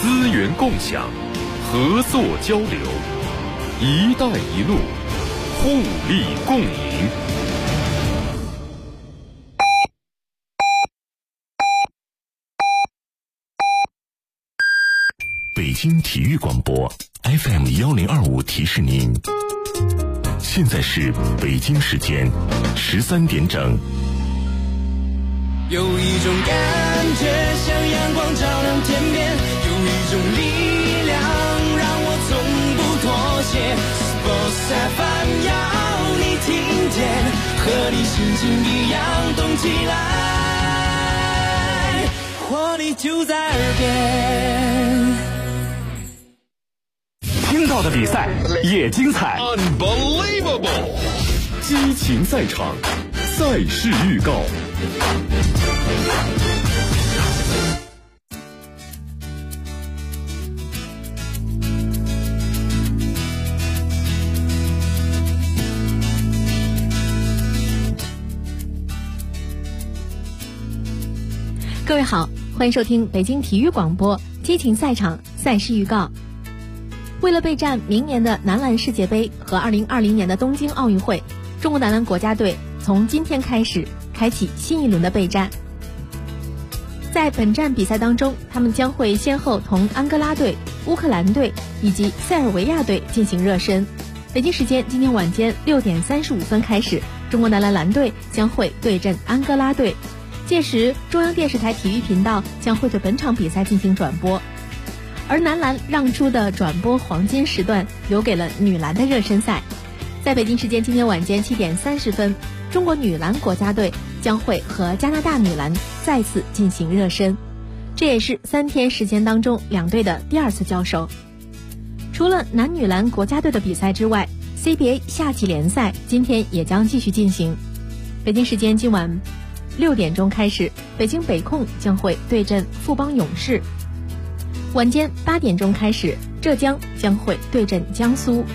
资源共享，合作交流，一带一路，互利共赢。 北京体育广播 FM1025提示您，现在是北京时间13点整。 有一种感觉像阳光照亮天边，有一种力量让我从不妥协。Sports FM 要你听见，和你心情一样动起来，活力就在耳边。 听到的比赛也精彩 Unbelievable！ 激情赛场，赛事预告。 各位好，欢迎收听北京体育广播激情赛场赛事预告。为了备战明年的男篮世界杯和2020年的东京奥运会，中国男篮国家队从今天开始开启新一轮的备战。在本站比赛当中，他们将会先后同安哥拉队、乌克兰队以及塞尔维亚队进行热身。北京时间今天晚间6点35分开始，中国男篮蓝队将会对阵安哥拉队。届时，中央电视台体育频道将会对本场比赛进行转播，而男篮让出的转播黄金时段留给了女篮的热身赛。在北京时间今天晚间7点30分，中国女篮国家队将会和加拿大女篮再次进行热身，这也是3天时间当中两队的第2次交手。除了男女篮国家队的比赛之外， CBA 夏季联赛今天也将继续进行。北京时间今晚6点钟开始，北京北控将会对阵富邦勇士。晚间8点钟开始，浙江将会对阵江苏。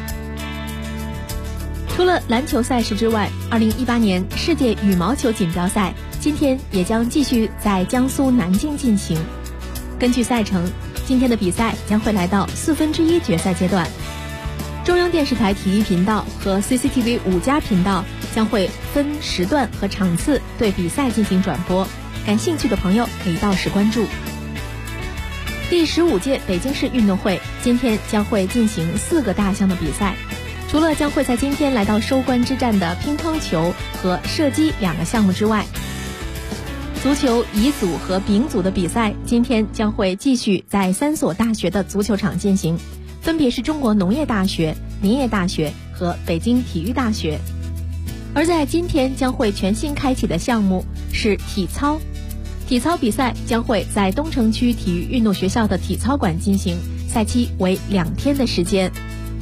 除了篮球赛事之外，2018年世界羽毛球锦标赛今天也将继续在江苏南京进行。根据赛程，今天的比赛将会来到1/4决赛阶段。中央电视台体育频道和 CCTV 5+频道将会分时段和场次对比赛进行转播，感兴趣的朋友可以到时关注。第15届北京市运动会今天将会进行4个大项的比赛，除了将会在今天来到收官之战的乒乓球和射击2个项目之外，足球乙组和丙组的比赛今天将会继续在3所大学的足球场进行，分别是中国农业大学、林业大学和北京体育大学。而在今天将会全新开启的项目是体操，体操比赛将会在东城区体育运动学校的体操馆进行，赛期为2天的时间。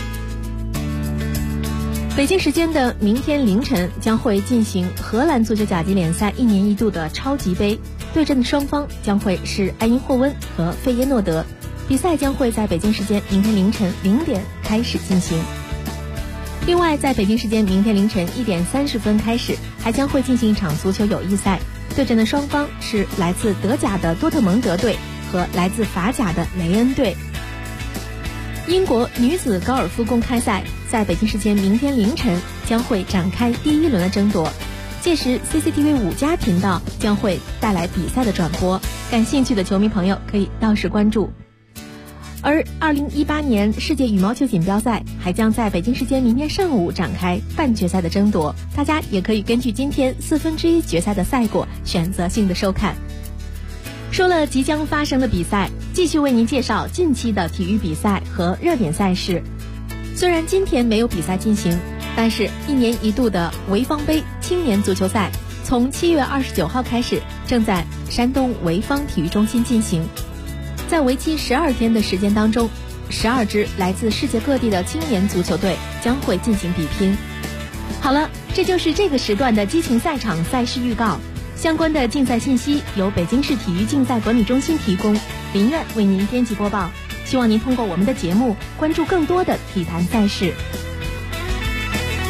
北京时间的明天凌晨将会进行荷兰足球甲级联赛1年1度的超级杯，对阵的双方将会是埃因霍温和费耶诺德。比赛将会在北京时间明天凌晨0点开始进行。另外，在北京时间明天凌晨1点30分开始，还将会进行一场足球友谊赛，对阵的双方是来自德甲的多特蒙德队和来自法甲的雷恩队。英国女子高尔夫公开赛在北京时间明天凌晨将会展开第1轮的争夺，届时 CCTV 5+频道将会带来比赛的转播，感兴趣的球迷朋友可以到时关注。而2018年世界羽毛球锦标赛还将在北京时间明天上午展开半决赛的争夺，大家也可以根据今天1/4决赛的赛果选择性的收看。说了即将发生的比赛，继续为您介绍近期的体育比赛和热点赛事。虽然今天没有比赛进行，但是1年1度的潍坊杯青年足球赛从7月29号开始，正在山东潍坊体育中心进行。在为期12天的时间当中，12支来自世界各地的青年足球队将会进行比拼。好了，这就是这个时段的激情赛场赛事预告。相关的竞赛信息由北京市体育竞赛管理中心提供，林苑为您编辑播报。希望您通过我们的节目关注更多的体坛赛事。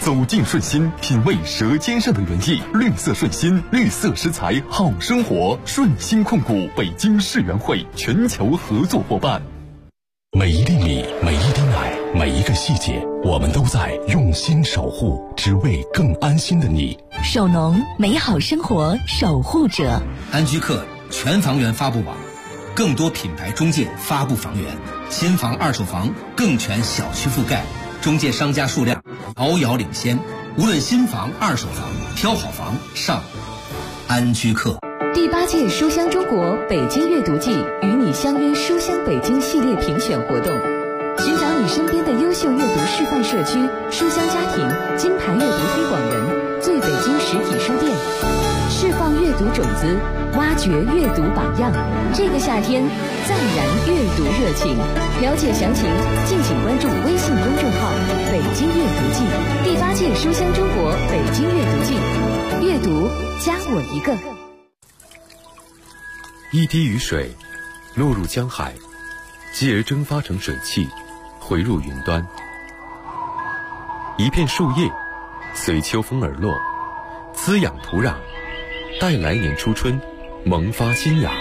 走进顺心，品味舌尖上的原意。绿色顺心，绿色食材好生活。顺心控股北京世园会全球合作伙伴。 每一粒米，每一滴奶，每一个细节，我们都在用心守护，只为更安心的你。 首农，美好生活守护者。 安居客全房源发布网，更多品牌中介发布房源，新房二手房更全小区覆盖，中介商家数量遥遥领先。无论新房二手房，挑好房上安居客。 第8届书香中国北京阅读季与你相约书香北京系列评选活动，寻找你身边的优秀阅读示范社区、书香家庭、金牌阅读推广人、最北京实体书店，释放阅读种子，挖掘阅读榜样。这个夏天再燃阅读热情。了解详情，敬请关注微信公众号“北京阅读季”。第8届书香中国北京阅读季，阅读加我一个。 一滴雨水落入江海，继而蒸发成水汽，回入云端。一片树叶随秋风而落，滋养土壤，待来年初春萌发新芽。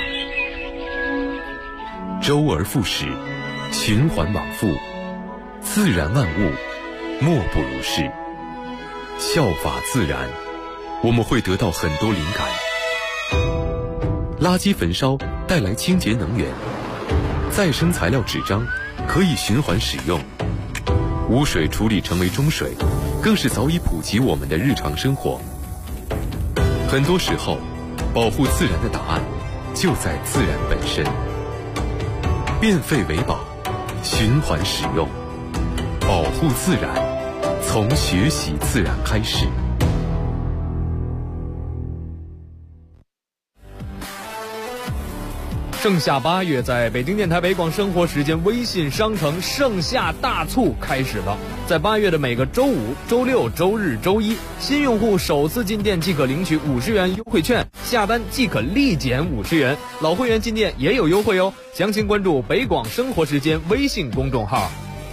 周而复始，循环往复，自然万物莫不如是。效法自然，我们会得到很多灵感。垃圾焚烧带来清洁能源，再生材料纸张可以循环使用，污水处理成为中水，更是早已普及我们的日常生活。很多时候，保护自然的答案就在自然本身。变废为宝，循环使用，保护自然，从学习自然开始。 盛夏8月，在北京电台北广生活时间微信商城盛夏大促开始了。在8月的每个周5、周6、周日、周一，新用户首次进店即可领取50元优惠券，下单即可立减50元。老会员进店也有优惠哦。详情关注北广生活时间微信公众号。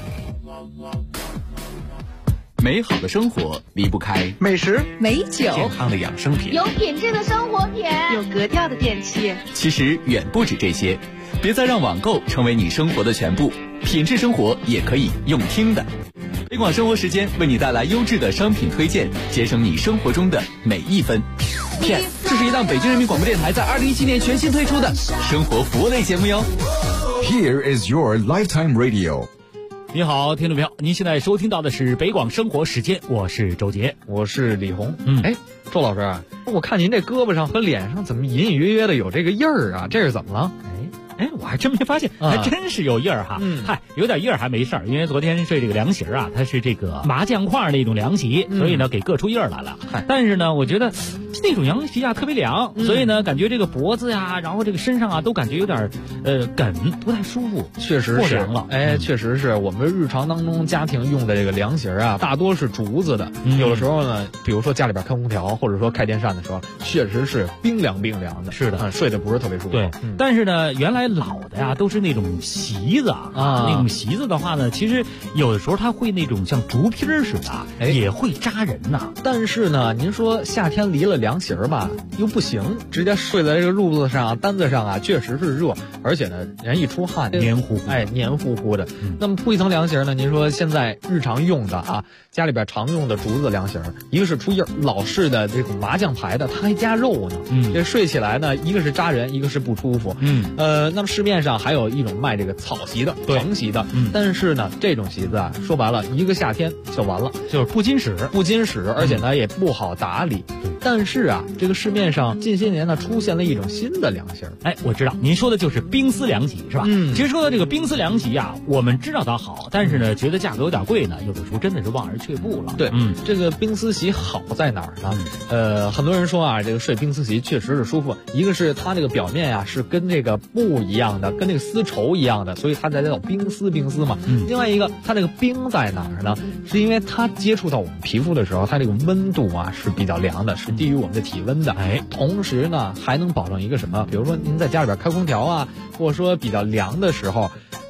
美好的生活离不开美食、 美酒、 健康的养生品， 有品质的生活品， 有格调的电器。 其实远不止这些，别再让网购成为你生活的全部，品质生活也可以用听的。北广生活时间为你带来优质的商品推荐，节省你生活中的每一分。片，这是一档北京人民广播电台在2017年全新推出的生活服务类节目哟。 Here is your lifetime radio。 你好，听众朋友，您现在收听到的是北广生活时间，我是周杰， 我是李红。周老师，我看您这胳膊上和脸上怎么隐隐约约的有这个印儿啊？这是怎么了？ 我还真没发现，还真是有印儿哈。有点印儿还没事儿，因为昨天睡这个凉席啊，它是这个麻将块那种凉席，所以呢给硌出印儿来了。但是呢，我觉得那种凉席啊特别凉，所以呢感觉这个脖子呀，然后这个身上啊都感觉有点梗，不太舒服。 确实是凉了，确实是我们日常当中家庭用的这个凉席啊，大多是竹子的。有的时候呢，比如说家里边开空调或者说开电扇的时候，确实是冰凉的。 是的， 睡得不是特别舒服。 对，但是呢，原来老的呀都是那种席子啊，那种席子的话呢，其实有的时候它会那种像竹皮似的，也会扎人呐。 但是呢，您说夏天离了凉席吧，又不行，直接睡在这个褥子上、单子上啊，确实是热，而且呢，人一出汗黏糊糊的。那么铺一层凉席呢，您说现在日常用的啊，家里边常用的竹子凉席，一个是出印，老式的这种麻将牌的，它还加肉呢。这睡起来呢，一个是扎人，一个是不舒服。那么市面上还有一种卖这个草席的、藤席的，但是呢，这种席子啊，说白了，一个夏天就完了， 就是不经使， 而且呢也不好打理。但是啊，这个市面上近些年呢出现了一种新的凉席。 我知道您说的就是冰丝凉席是吧？其实说到这个冰丝凉席啊，我们知道它好，但是呢觉得价格有点贵呢，有的时候真的是望而却步了。 对，这个冰丝席好在哪儿呢？很多人说啊，这个睡冰丝席确实是舒服，一个是它这个表面啊是跟这个布一样的，跟这个丝绸一样的，所以它才叫冰丝嘛。另外一个，它这个冰在哪儿呢？是因为它接触到我们皮肤的时候，它这个温度啊是比较凉的，是低于我们的体温的。同时呢还能保证一个什么？比如说您在家里边开空调啊，或者说比较凉的时候，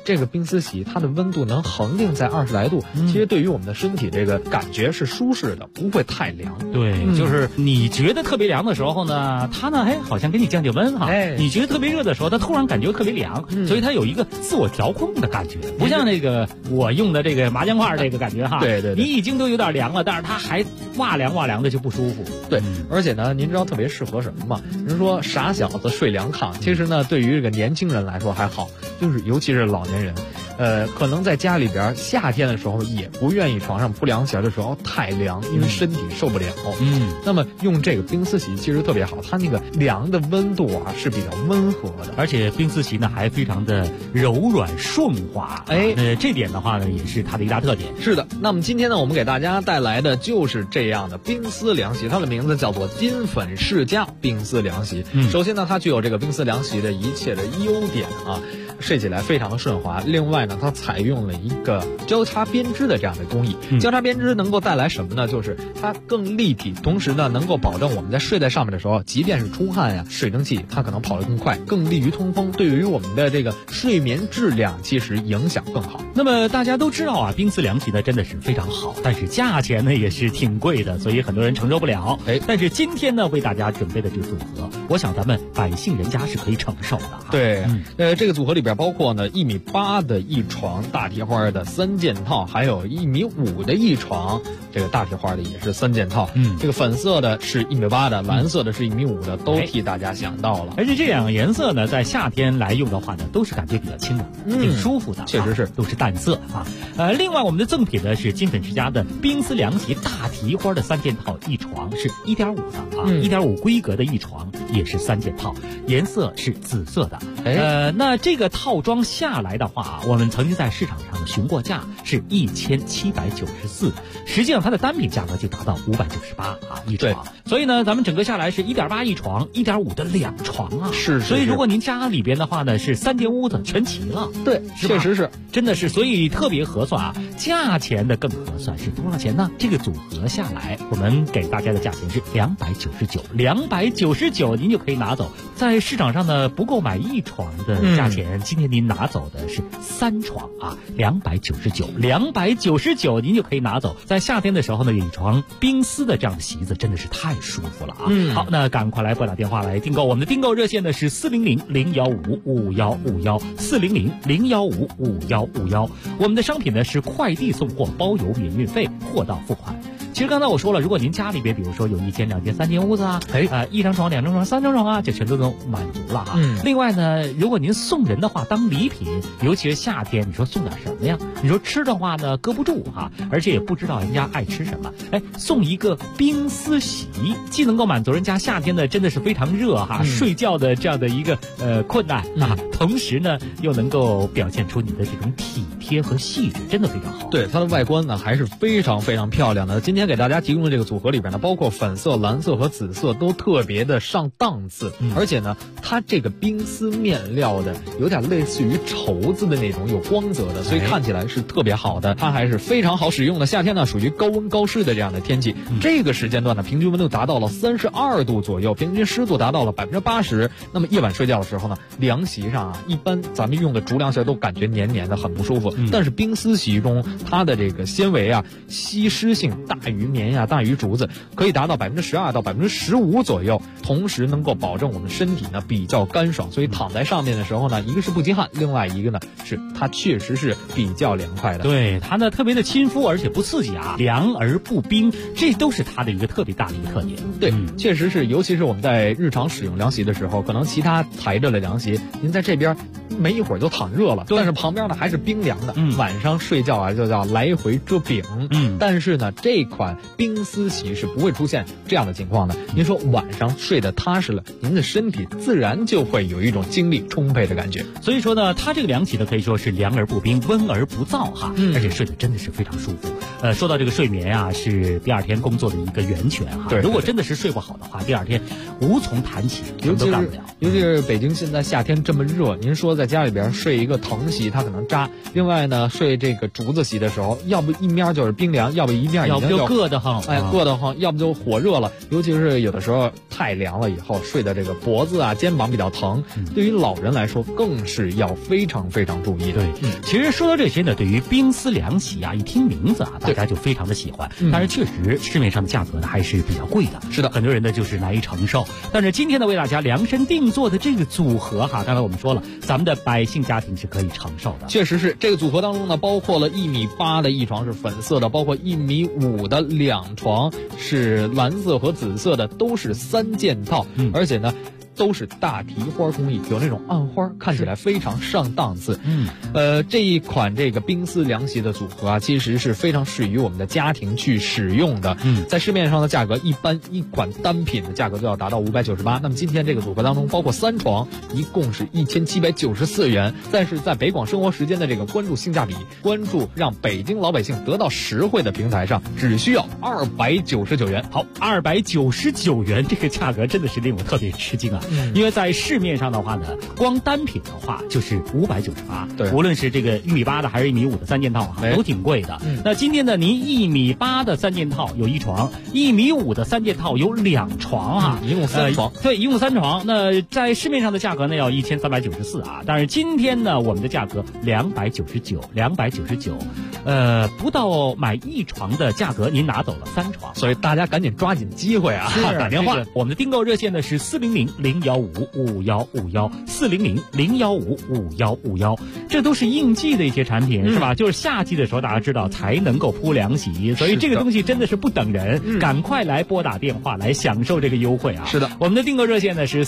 这个冰丝席它的温度能恒定在20来度，其实对于我们的身体这个感觉是舒适的，不会太凉。 对，就是你觉得特别凉的时候呢，它呢好像给你降温哈。你觉得特别热的时候，它突然感觉特别凉，所以它有一个自我调控的感觉，不像那个我用的这个麻将块这个感觉哈。 对， 你已经都有点凉了，但是它还哇凉的就不舒服。 对，而且呢，您知道特别适合什么吗？您说傻小子睡凉炕，其实呢，对于这个年轻人来说还好，就是尤其是老年人。可能在家里边夏天的时候也不愿意床上铺凉席的时候太凉，因为身体受不了。那么用这个冰丝席其实特别好，它那个凉的温度啊是比较温和的， 而且冰丝席呢还非常的柔软顺滑。这点的话呢也是它的一大特点。 是的，那么今天呢我们给大家带来的就是这样的冰丝凉席，它的名字叫做金粉世家冰丝凉席。首先呢它具有这个冰丝凉席的一切的优点啊，睡起来非常的顺滑。另外呢它采用了一个交叉编织的这样的工艺，交叉编织能够带来什么呢？就是它更立体，同时呢能够保证我们在睡在上面的时候，即便是出汗呀，水蒸气它可能跑得更快，更利于通风，对于我们的这个睡眠质量其实影响更好。 那么大家都知道啊，冰丝凉席呢真的是非常好，但是价钱呢也是挺贵的，所以很多人承受不了。但是今天呢为大家准备的这个组合，我想咱们百姓人家是可以承受的。 对，这个组合里边包括呢1.8米的一床大提花的3件套，还有1.5米的一床这个大提花的也是3件套。这个粉色的是1.8米的，蓝色的是1.5米的，都替大家想到了。 而且这两个颜色呢，在夏天来用的话呢，都是感觉比较清凉，挺舒服的。 确实是， 都是淡色啊。另外我们的赠品呢是金粉世家的冰丝凉席大提花的3件套，一床是1.5的啊，1.5规格的一床也是3件套，颜色是紫色的。那这个套装下来的话，我们曾经在市场上询过价是1794，实际上它的单品价格就达到598啊一床。所以呢，咱们整个下来是1.8一床，1.5的2床啊。 是。 所以如果您家里边的话呢，是3间屋子全齐了。 对，确实是， 真的是，所以特别合算啊。价钱的更合算是多少钱呢？这个组合下来，我们给大家的价钱是299，299您就可以拿走。在市场上呢，不够买一床的价钱，今天您拿走的是3床啊，299您就可以拿走。在夏天的时候呢，有一床冰丝的这样的席子真的是太舒服了啊。好，那赶快来拨打电话来订购，我们的订购热线呢是400-015-5151，400-015-5151。我们的商品呢是快递送货，包邮免运费，货到付款。其实刚才我说了，如果您家里边比如说有1间、2间、3间屋子啊，一张床、2张床、3张床啊，这全都能满足了啊。另外呢，如果您送人的话，当礼品，尤其是夏天，你说送点什么呀？你说吃的话呢，搁不住哈，而且也不知道人家爱吃什么。送一个冰丝席，既能够满足人家夏天的真的是非常热哈，睡觉的这样的一个困难啊，同时呢又能够表现出你的这种体贴和细致，真的非常好。 对，它的外观呢还是非常非常漂亮的。今天给大家提供的这个组合里边呢，包括粉色、蓝色和紫色都特别的上档次，而且呢，它这个冰丝面料的有点类似于绸子的那种有光泽的，所以看起来是特别好的。它还是非常好使用的。夏天呢属于高温高湿的这样的天气，这个时间段呢平均温度达到了32度左右，平均湿度达到了80%。那么夜晚睡觉的时候呢，凉席上啊，一般咱们用的竹凉席都感觉黏黏的，很不舒服。但是冰丝席中它的这个纤维啊，吸湿性大于棉呀，大于竹子，可以达到12%到15%左右，同时能够保证我们身体呢比较干爽，所以躺在上面的时候呢，一个是不积汗，另外一个呢是它确实是比较凉快的。 对，它呢特别的亲肤，而且不刺激啊，凉而不冰，这都是它的一个特别大的一个特点。 对，确实是，尤其是我们在日常使用凉席的时候，可能其他抬着的凉席，您在这边没一会儿就躺热了，但是旁边呢还是冰凉的。晚上睡觉啊就叫来回遮饼。但是呢，这款冰丝席是不会出现这样的情况的。您说晚上睡得踏实了，您的身体自然就会有一种精力充沛的感觉。 所以说呢，它这个凉席呢可以说是凉而不冰，温而不燥哈，而且睡得真的是非常舒服。说到这个睡眠啊，是第二天工作的一个源泉哈。 对， 如果真的是睡不好的话，第二天无从谈起，什么都干不了。 尤其是北京现在夏天这么热，您说在家里边睡一个藤席，它可能扎；另外呢，睡这个竹子席的时候，要不一面就是冰凉，要不一面已经要硌得慌，硌得慌，要不就火热了，尤其是有的时候太凉了以后，睡的这个脖子啊、肩膀比较疼，对于老人来说更是要非常非常注意的。 对，其实说到这些呢，对于冰丝凉席啊，一听名字啊，大家就非常的喜欢，但是确实市面上的价格呢还是比较贵的， 是的， 很多人呢就是难以承受。但是今天呢，为大家量身定做的这个组合哈，刚才我们说了，咱们的百姓家庭是可以承受的。 确实是，这个组合当中呢，包括了1.8米的一床是粉色的，包括1.5米的2床是蓝色和紫色的，都是3件套，而且呢都是大提花工艺，有那种暗花，看起来非常上档次。这一款这个冰丝凉席的组合啊，其实是非常适于我们的家庭去使用的。在市面上的价格，一般一款单品的价格就要达到598。那么今天这个组合当中，包括3床，一共是1794元。但是在北广生活时间的这个关注性价比、关注让北京老百姓得到实惠的平台上，只需要299元。 好，299元这个价格真的是令我特别吃惊啊！因为在市面上的话呢，光单品的话就是598， 对， 无论是这个1.8米的还是1.5米的3件套啊，都挺贵的。那今天呢，您1.8米的3件套有1床，1.5米的3件套有2床啊， 一共3床。 对，一共3床。那在市面上的价格呢要1394啊，但是今天呢，我们的价格299，不到买1床的价格，您拿走了3床， 所以大家赶紧抓紧机会啊， 打电话。我们的订购热线呢是400-015-5151，400-015-5151，这都是应季的一些产品，是吧？就是夏季的时候，大家知道才能够铺凉席，所以这个东西真的是不等人，赶快来拨打电话来享受这个优惠啊！ 是的， 我们的订购热线呢是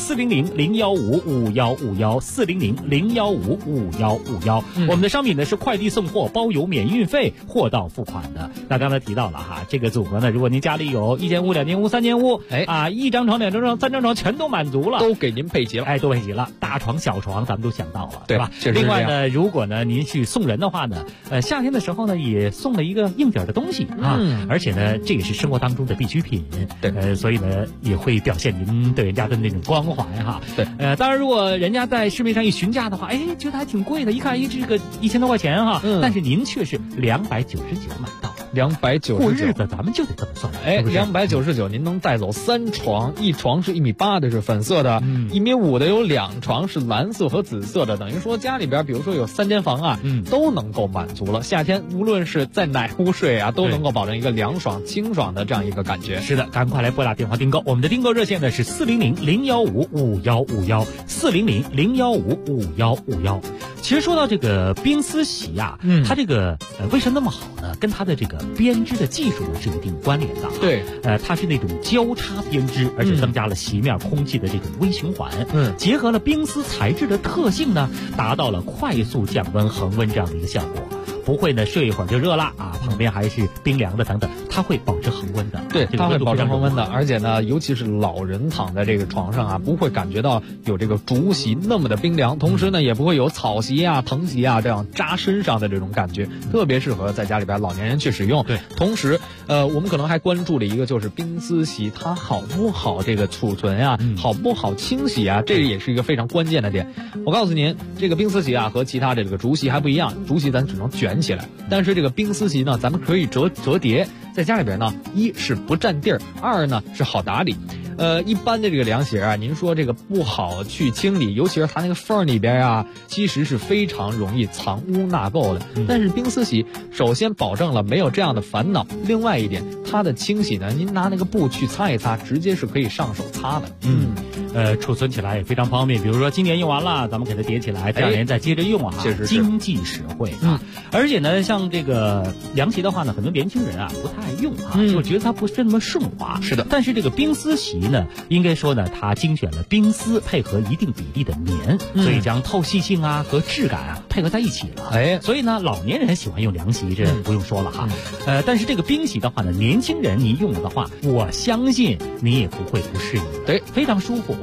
400-015-5151，400-015-5151。我们的商品呢是快递送货，包邮免运费，货到付款的。那刚才提到了哈，这个组合呢，如果您家里有1间屋、2间屋、3间屋，1张床、2张床、3张床全都满足了， 都给您配齐了， 都配齐了，大床、小床咱们都想到了， 对吧？ 另外呢，如果呢您去送人的话呢，夏天的时候呢也送了一个硬点的东西啊，而且呢这也是生活当中的必需品， 对， 所以呢也会表现您对人家的那种关怀哈。 对， 当然如果人家在市面上一询价的话，觉得还挺贵的，一看这个1000多块钱哈，但是您却是299买到。 299 过日子咱们就得这么算 ，299您能带走3床，一床是1.8米的是粉色的，1.5米的有2床是蓝色和紫色的，等于说家里边比如说有3间房啊，都能够满足了。夏天无论是在哪屋睡啊，都能够保证一个凉爽清爽的这样一个感觉。 是的，赶快来拨打电话订购，我们的订购热线呢是400-015-5151，400-015-5151。其实说到这个冰丝席啊，它这个为什么那么好呢？跟它的这个编织的技术呢是有一定关联的。 对， 它是那种交叉编织，而且增加了席面空气的这种微循环，结合了冰丝材质的特性呢，达到了快速降温恒温这样的一个效果。不会呢睡一会儿就热了啊，旁边还是冰凉的等等，它会保持恒温的。 对，它会保持恒温的，而且呢，尤其是老人躺在这个床上啊，不会感觉到有这个竹席那么的冰凉，同时呢，也不会有草席啊、藤席啊这样扎身上的这种感觉，特别适合在家里边老年人去使用。 对， 同时我们可能还关注了一个，就是冰丝席它好不好这个储存啊，好不好清洗啊，这也是一个非常关键的点。我告诉您，这个冰丝席啊和其他这个竹席还不一样，竹席咱只能卷起来，但是这个冰丝席呢，咱们可以折叠，在家里边呢，一是不占地儿，二呢是好打理。一般的这个凉席啊，您说这个不好去清理，尤其是它那个缝里边啊，其实是非常容易藏污纳垢的。但是冰丝席首先保证了没有这样的烦恼，另外一点，它的清洗呢，您拿那个布去擦一擦，直接是可以上手擦的。 储存起来也非常方便，比如说今年用完了，咱们给它叠起来，第2年再接着用啊， 确实是经济实惠啊。而且呢，像这个凉席的话呢，很多年轻人啊不太爱用啊，就觉得它不是那么顺滑。 是的， 但是这个冰丝席呢，应该说呢，它精选了冰丝配合一定比例的棉，所以将透气性啊和质感啊配合在一起了。所以呢，老年人喜欢用凉席，这不用说了哈。但是这个冰席的话呢，年轻人你用了的话，我相信你也不会不适应。 对， 非常舒服。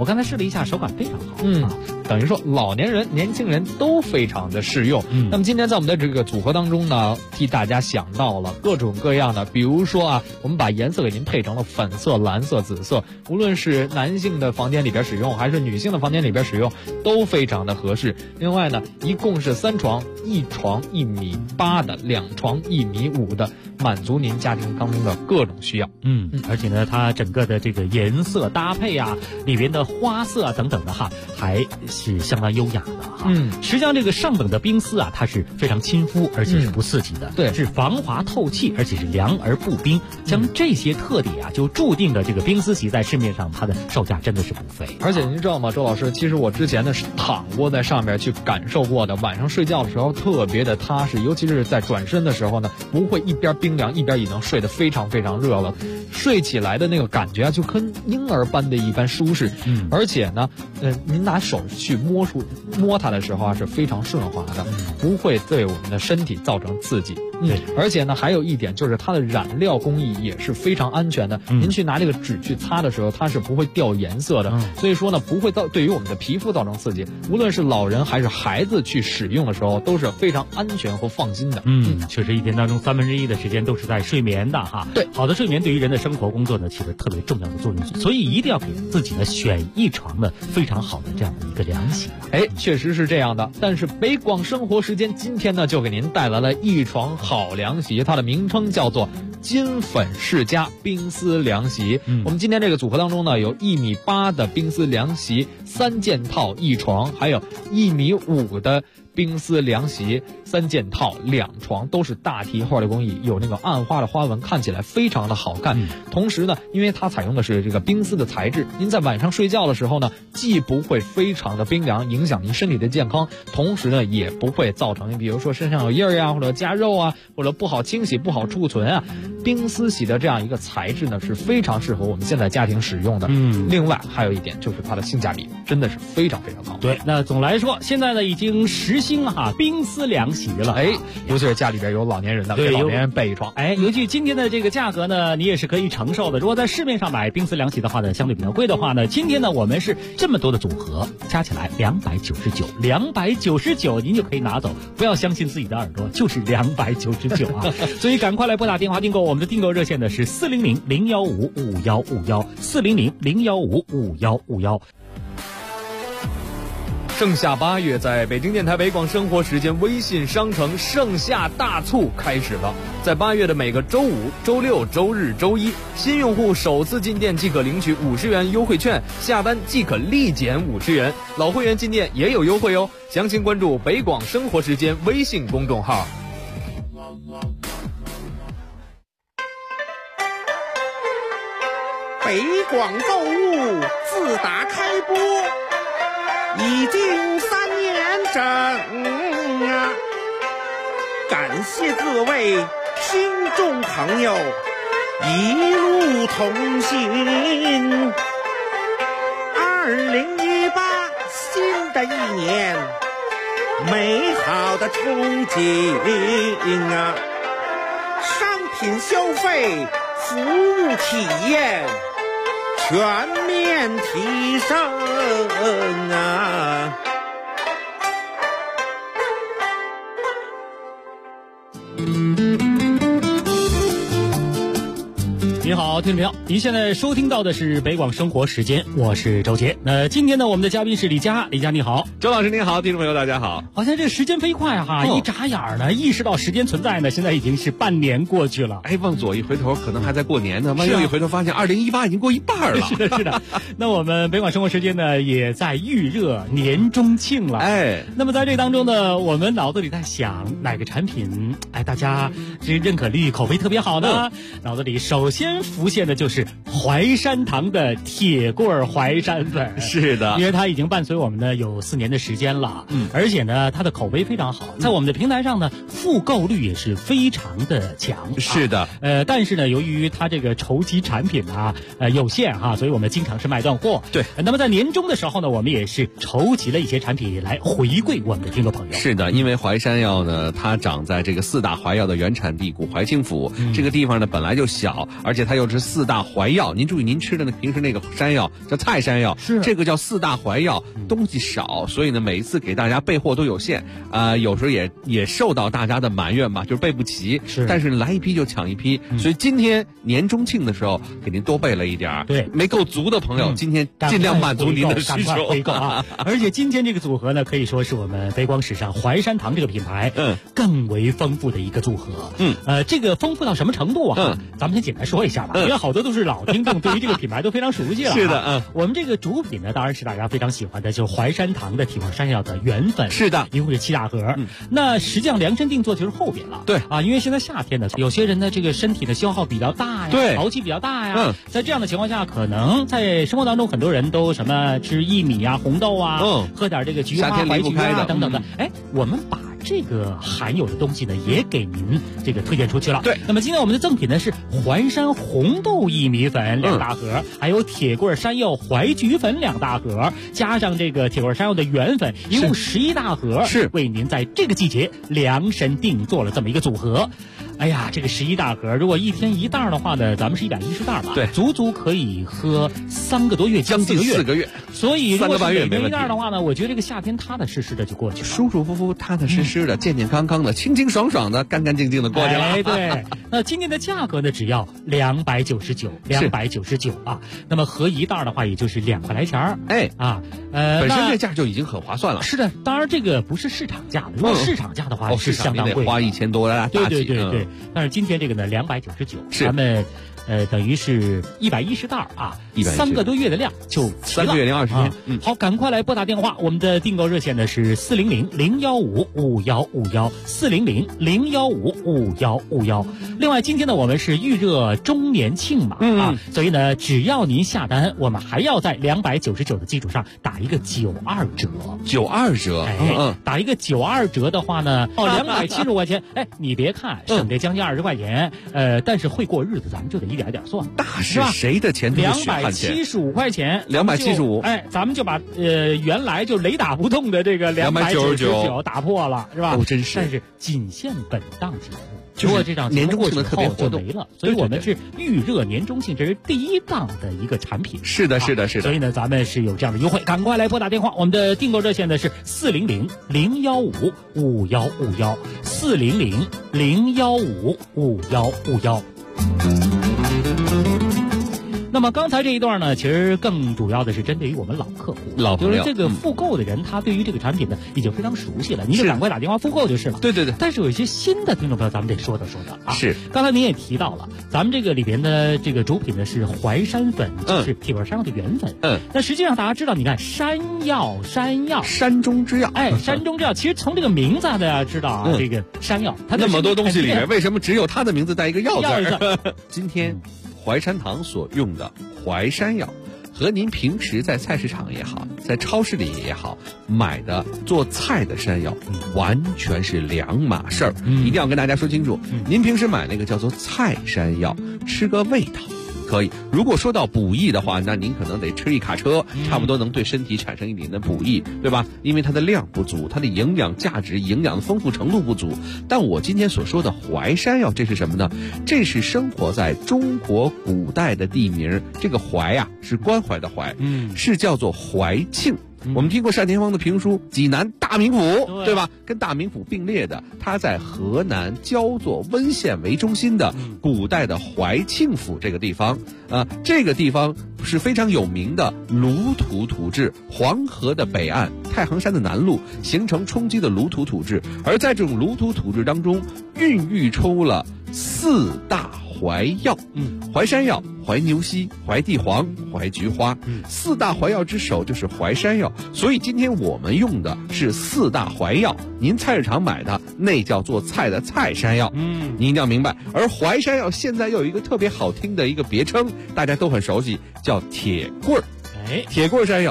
我刚才试了一下，手感非常好。 等于说老年人、年轻人都非常的适用。那么今天在我们的这个组合当中呢，替大家想到了各种各样的，比如说啊，我们把颜色给您配成了粉色、蓝色、紫色，无论是男性的房间里边使用，还是女性的房间里边使用，都非常的合适。另外呢，一共是3床，1床1.8米的，2床1.5米的，满足您家庭当中的各种需要。 而且呢，它整个的这个颜色搭配啊，里边的花色啊等等的哈，还是相当优雅的哈。实际上这个上等的冰丝啊，它是非常亲肤，而且是不刺激的， 对， 是防滑透气，而且是凉而不冰。像这些特点啊，就注定的这个冰丝席在市面上它的售价真的是不菲。 而且您知道吗，周老师，其实我之前呢是躺过在上面去感受过的，晚上睡觉的时候特别的踏实，尤其是在转身的时候呢，不会一边冰凉一边已经睡得非常非常热了，睡起来的那个感觉啊，就跟婴儿般的一般舒适。而且呢，您拿手去摸它的时候啊，是非常顺滑的，不会对我们的身体造成刺激。 对， 而且呢，还有一点就是它的染料工艺也是非常安全的。您去拿这个纸去擦的时候，它是不会掉颜色的。所以说呢，不会对于我们的皮肤造成刺激。无论是老人还是孩子去使用的时候，都是非常安全和放心的。 确实一天当中1/3的时间都是在睡眠的哈。 对， 好的睡眠对于人的生活工作呢，起着特别重要的作用，所以一定要给自己呢选一床呢非常好的这样的一个凉席。 确实是这样的。但是北广生活时间今天呢，就给您带来了一床好凉席，它的名称叫做金粉世家冰丝凉席。我们今天这个组合当中呢，有1.8米的冰丝凉席3件套1床，还有1.5米的冰丝凉席3件套2床，都是大提花的工艺，有那个暗花的花纹，看起来非常的好看。同时呢，因为它采用的是这个冰丝的材质，您在晚上睡觉的时候呢，既不会非常的冰凉，影响您身体的健康，同时呢，也不会造成比如说身上有印儿呀，或者夹肉啊，或者不好清洗、不好储存啊。冰丝洗的这样一个材质呢，是非常适合我们现在家庭使用的。另外还有一点就是它的性价比真的是非常非常高。 对，那总来说，现在呢已经实行冰丝凉席了。 尤其是家里边有老年人的，给老年人备一床。 尤其今天的这个价格呢，你也是可以承受的。如果在市面上买冰丝凉席的话呢，相对比较贵的话呢，今天呢我们是这么多的组合，加起来299，您就可以拿走。不要相信自己的耳朵，就是299啊！所以赶快来拨打电话订购，我们的订购热线呢是400-015-5151，400-015-5151。 盛夏8月，在北京电台北广生活时间微信商城盛夏大促开始了。在8月的每个周五、周六、周日、周一，新用户首次进店即可领取50元优惠券，下单即可立减50元。老会员进店也有优惠哦。详情关注北广生活时间微信公众号。 北广购物自打开播已经3年整啊！感谢各位听众朋友一路同行。2018新的一年，美好的憧憬啊！商品消费、服务体验全面提升啊！ 你好，听众朋友，您现在收听到的是北广生活时间，我是周杰。那今天呢，我们的嘉宾是李佳，李佳你好， 周老师您好，听众朋友大家好。 好像这时间飞快哈，一眨眼呢，意识到时间存在呢，现在已经是半年过去了。 往左一回头，可能还在过年呢；往右一回头，发现2018已经过一半了。 是的，是的。那我们北广生活时间呢，也在预热年中庆了。那么在这当中呢，我们脑子里在想哪个产品，大家这认可率、口碑特别好呢？脑子里首先浮现的就是淮山堂的铁棍淮山粉。 是的， 因为它已经伴随我们呢有4年的时间了，而且呢它的口碑非常好，在我们的平台上呢复购率也是非常的强。 是的， 但是呢由于它这个筹集产品有限所以我们经常是卖断货。 对， 那么在年终的时候呢，我们也是筹集了一些产品来回馈我们的听众朋友。 是的，因为淮山药呢，它长在这个4大淮药的原产地古淮清府，这个地方呢本来就小，而且且它又是4大怀药。您注意，您吃的平时那个山药叫菜山药， 是这个叫4大怀药，东西少，所以呢每一次给大家备货都有限，有时候也受到大家的埋怨嘛，就是备不齐。 是， 但是来一批就抢一批，所以今天年中庆的时候给您多备了一点。 对， 没够足的朋友，今天尽量满足您的需求， 回购啊！而且今天这个组合呢，可以说是我们北广史上淮山堂这个品牌更为丰富的一个组合。这个丰富到什么程度啊？咱们先简单说一下吧，因为好多都是老听众，对于这个品牌都非常熟悉了。 是的， 我们这个主品呢，当然是大家非常喜欢的，就是淮山堂的铁罐山药的原粉。 是的， 一共是7大盒。那实际上量身定做就是后边了。 对啊，因为现在夏天呢，有些人呢这个身体的消耗比较大呀， 对， 潮气比较大呀。在这样的情况下，可能在生活当中很多人都什么吃薏米啊、红豆啊，喝点这个菊花、白菊啊等等的。我们把这个含有的东西呢，也给您这个推荐出去了。 对， 那么今天我们的赠品呢是淮山红豆薏米粉2大盒，还有铁棍山药淮菊粉2大盒，加上这个铁棍山药的原粉，一共11大盒， 是为您在这个季节量身定做了这么一个组合。哎呀，这个11大盒，如果一天1袋的话呢，咱们是110袋嘛， 对， 足足可以喝3个多月， 将近4个月。 所以如果是每天 1 1袋的话呢，我觉得这个夏天踏踏实实的就过去了， 舒舒服服、踏踏实实的、健健康康的、清清爽爽的、干干净净的过去了。 对，那今天的价格呢，只要299啊。那么合1袋的话，也就是2块来钱本身这价就已经很划算了。 是的，当然这个不是市场价，如果市场价的话是相当贵， 花1000多啦。 对。但是今天这个呢，299，咱们等于是110袋啊，3个多月的量就齐了。 3个月零20天。 好，赶快来拨打电话，我们的订购热线呢是400-015-5151，400-015-5151。另外，今天呢我们是预热周年庆嘛，所以呢只要您下单，我们还要在299的基础上打一个92折。 92折， 打一个92折的话呢，275块钱，你别看省这将近20块钱，但是会过日子，咱们就得一点一点算。 那是谁的钱都是血汗钱 ？275块钱 ，275， 咱们就把原来就雷打不动的这个299打破了，是吧？ 真是。 但是仅限本档节目。如果这档年终庆的特别活动就没了，所以我们是预热年终庆，这是第1档的一个产品。 是的。 所以呢，咱们是有这样的优惠，赶快来拨打电话。我们的订购热线呢是400-015-5151，400-015-5151。那么刚才这一段呢，其实更主要的是针对于我们老客户，就是这个复购的人，他对于这个产品呢已经非常熟悉了，您就赶快打电话复购就是了。 对。 但是有一些新的听众朋友，咱们得说道啊。 是。 刚才您也提到了，咱们这个里边的这个主品呢是淮山粉，就是铁棍山药的原粉。那实际上大家知道，你看山药， 山中之药。 山中之药，其实从这个名字大家知道啊，这个山药，它那么多东西里面，为什么只有它的名字带一个药字？今天淮山堂所用的淮山药，和您平时在菜市场也好，在超市里也好买的做菜的山药，完全是两码事儿。一定要跟大家说清楚，您平时买那个叫做菜山药，吃个味道可以。如果说到补益的话，那您可能得吃一卡车，差不多能对身体产生一点的补益，对吧？因为它的量不足，它的营养价值、营养的丰富程度不足。但我今天所说的淮山药，这是什么呢？这是生活在中国古代的地名，这个淮啊是关怀的淮，是叫做淮庆。我们听过单田芳的评书《济南大名府》，对吧？跟大名府并列的，它在河南焦作温县为中心的古代的淮庆府这个地方这个地方是非常有名的鲁土土质，黄河的北岸，太行山的南麓形成冲积的鲁土土质，而在这种鲁土土质当中孕育出了4大淮药，淮山药、淮牛膝、淮地黄、淮菊花，4大淮药之首就是淮山药。所以今天我们用的是4大淮药，您菜市场买的那叫做菜的菜山药，您一定要明白。而淮山药现在又有一个特别好听的一个别称，大家都很熟悉，叫铁棍儿。铁棍儿山药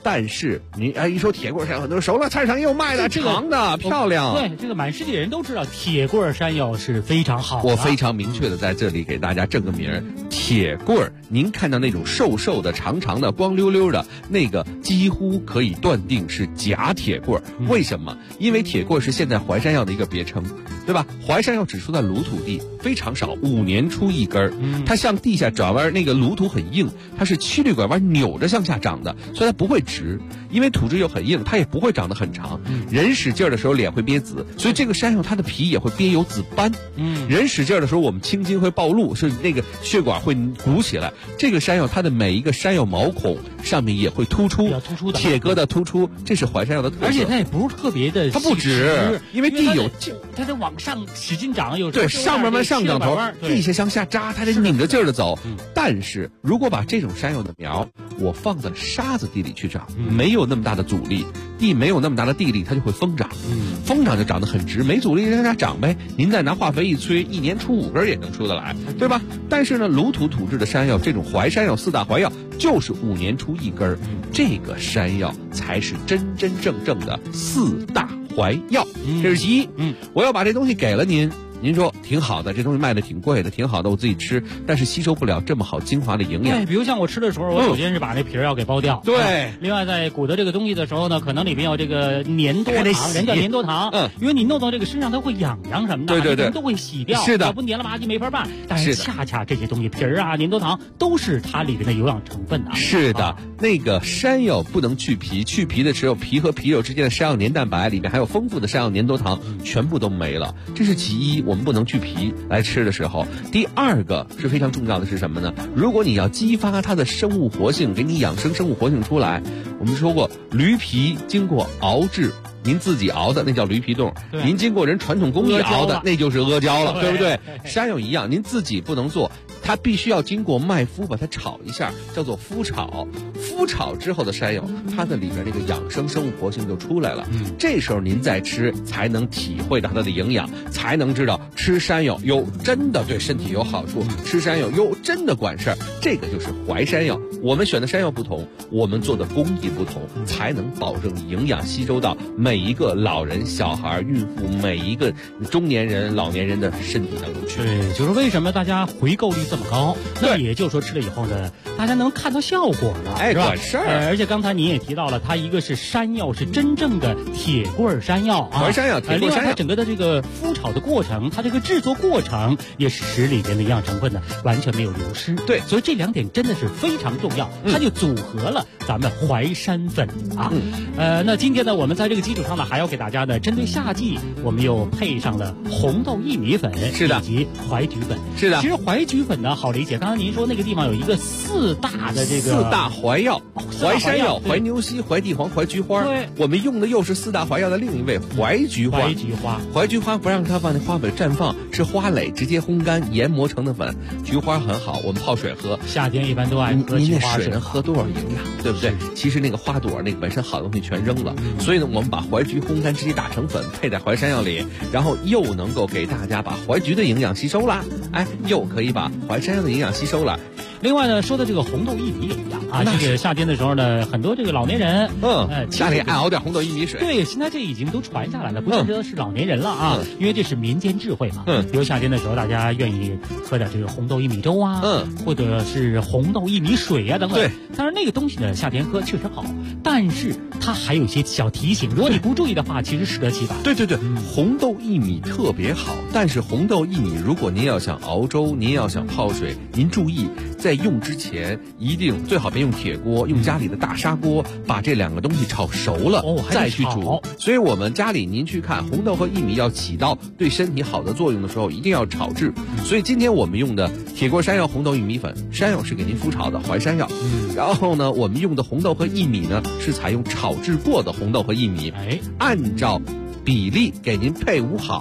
但是您一说铁棍山药，很多人熟了，菜市场也有卖的，长的漂亮。 对，这个满世界人都知道铁棍山药是非常好的。 我非常明确的在这里给大家正个名儿，铁棍儿。您看到那种瘦瘦的、长长的、光溜溜的那个，几乎可以断定是假铁棍儿。为什么？因为铁棍儿是现在淮山药的一个别称，对吧？淮山药只出在鲁土地，非常少，5年出一根儿。它向地下转弯，那个鲁土很硬，它是曲率拐弯扭着向下长的，所以它不会直。因为土质又很硬，它也不会长得很长。人使劲儿的时候脸会憋紫，所以这个山药它的皮也会憋有紫斑。人使劲儿的时候，我们青筋会暴露，是那个血管会鼓起来。这个山药它的每一个山药毛孔上面也会突出，铁疙瘩突出，这是淮山药的特色。 而且它也不是特别的， 它不直，因为地有它得往上使劲长，有对上慢慢上涨头，地下向下扎，它得拧着劲儿的走。但是如果把这种山药的苗我放在沙子地里去长，没有那么大的阻力，地没有那么大的地力，它就会疯长。疯长就长得很直，没阻力让它长呗。您再拿化肥一催，1年出5根也能出得来，对吧？但是呢，鲁土土质的山药，这种淮山药4大淮药，就是5年出1根，这个山药才是真真正正的4大淮药。这是其一。我要把这东西给了您。您说挺好的，这东西卖的挺贵的，挺好的，我自己吃，但是吸收不了这么好精华的营养。 对，比如像我吃的时候，我首先是把那皮儿要给剥掉。 对。 另外，在鼓捣这个东西的时候呢，可能里面有这个粘多糖，人叫粘多糖。因为你弄到这个身上，它会痒痒什么的，对，都会洗掉。 是的。 要不粘了吧唧没法办。但是恰恰这些东西，皮儿啊、粘多糖都是它里面的有氧成分啊。 是的，那个山药不能去皮，去皮的只有皮和皮肉之间的山药粘蛋白，里面还有丰富的山药粘多糖，全部都没了。这是其一，我们不能去皮。来吃的时候，第二个是非常重要的是什么呢？如果你要激发它的生物活性，给你养生生物活性出来，我们说过驴皮经过熬制，您自己熬的那叫驴皮冻，您经过人传统工艺熬的那就是阿胶了，对不对？山药一样，您自己不能做，它必须要经过麦麸把它炒一下，叫做麸炒。麸炒之后的山药，它的里面那个养生生物活性就出来了。这时候您再吃，才能体会到它的营养，才能知道吃山药真的对身体有好处，吃山药真的管事儿。这个就是淮山药。我们选的山药不同，我们做的工艺不同，才能保证营养吸收到每一个老人、小孩、孕妇，每一个中年人、老年人的身体当中去。 对，就是为什么大家回购率这么高？那也就是说吃了以后呢，大家能看到效果了，是吧？ 管事儿。 而且刚才你也提到了，它一个是山药，是真正的铁棍山药啊， 淮山药、铁棍山药。 另外，它整个的这个麸炒的过程，它这个制作过程也是使里边的营养成分呢完全没有流失。 对， 所以这2点真的是非常重要，它就组合了咱们淮山粉啊。那今天呢，我们在这个基础上呢，还要给大家呢，针对夏季，我们又配上了红豆薏米粉， 是的， 以及淮菊粉， 是的。 其实淮菊粉呢好理解，刚才您说那个地方有一个4大的这个 4大淮药，淮山药、淮牛膝、淮地黄、淮菊花。 对， 我们用的又是4大淮药的另一味淮菊花。淮菊花不让它放那花蕊绽放，是花蕾直接烘干研磨成的粉。菊花很好，我们泡水喝。 夏天一般都爱喝菊花水。您那水能喝多少营养，对不对？其实那个花朵那个本身好的东西全扔了，所以呢，我们把淮菊烘干直接打成粉，配在淮山药里，然后又能够给大家把淮菊的营养吸收了，又可以把淮山药的营养吸收了。 另外呢，说的这个红豆薏米也一样啊，这个夏天的时候呢，很多这个老年人， 家里爱熬点红豆薏米水。 对，现在这已经都传下来了，不见得是老年人了啊，因为这是民间智慧嘛。比如夏天的时候，大家愿意喝点这个红豆薏米粥啊，或者是红豆薏米水啊等等。 对， 当然那个东西呢，夏天喝确实好，但是它还有一些小提醒，如果你不注意的话，其实适得其反。 对，红豆薏米特别好，但是红豆薏米如果您要想熬粥，您要想泡水，您注意在用之前一定最好别用铁锅，用家里的大砂锅，把这2个东西炒熟了，再去煮。所以我们家里您去看红豆和薏米要起到对身体好的作用的时候，一定要炒制。所以今天我们用的铁锅山药红豆薏米粉，山药是给您麸炒的淮山药，然后呢，我们用的红豆和薏米呢是采用炒制过的红豆和薏米，按照比例给您配伍好，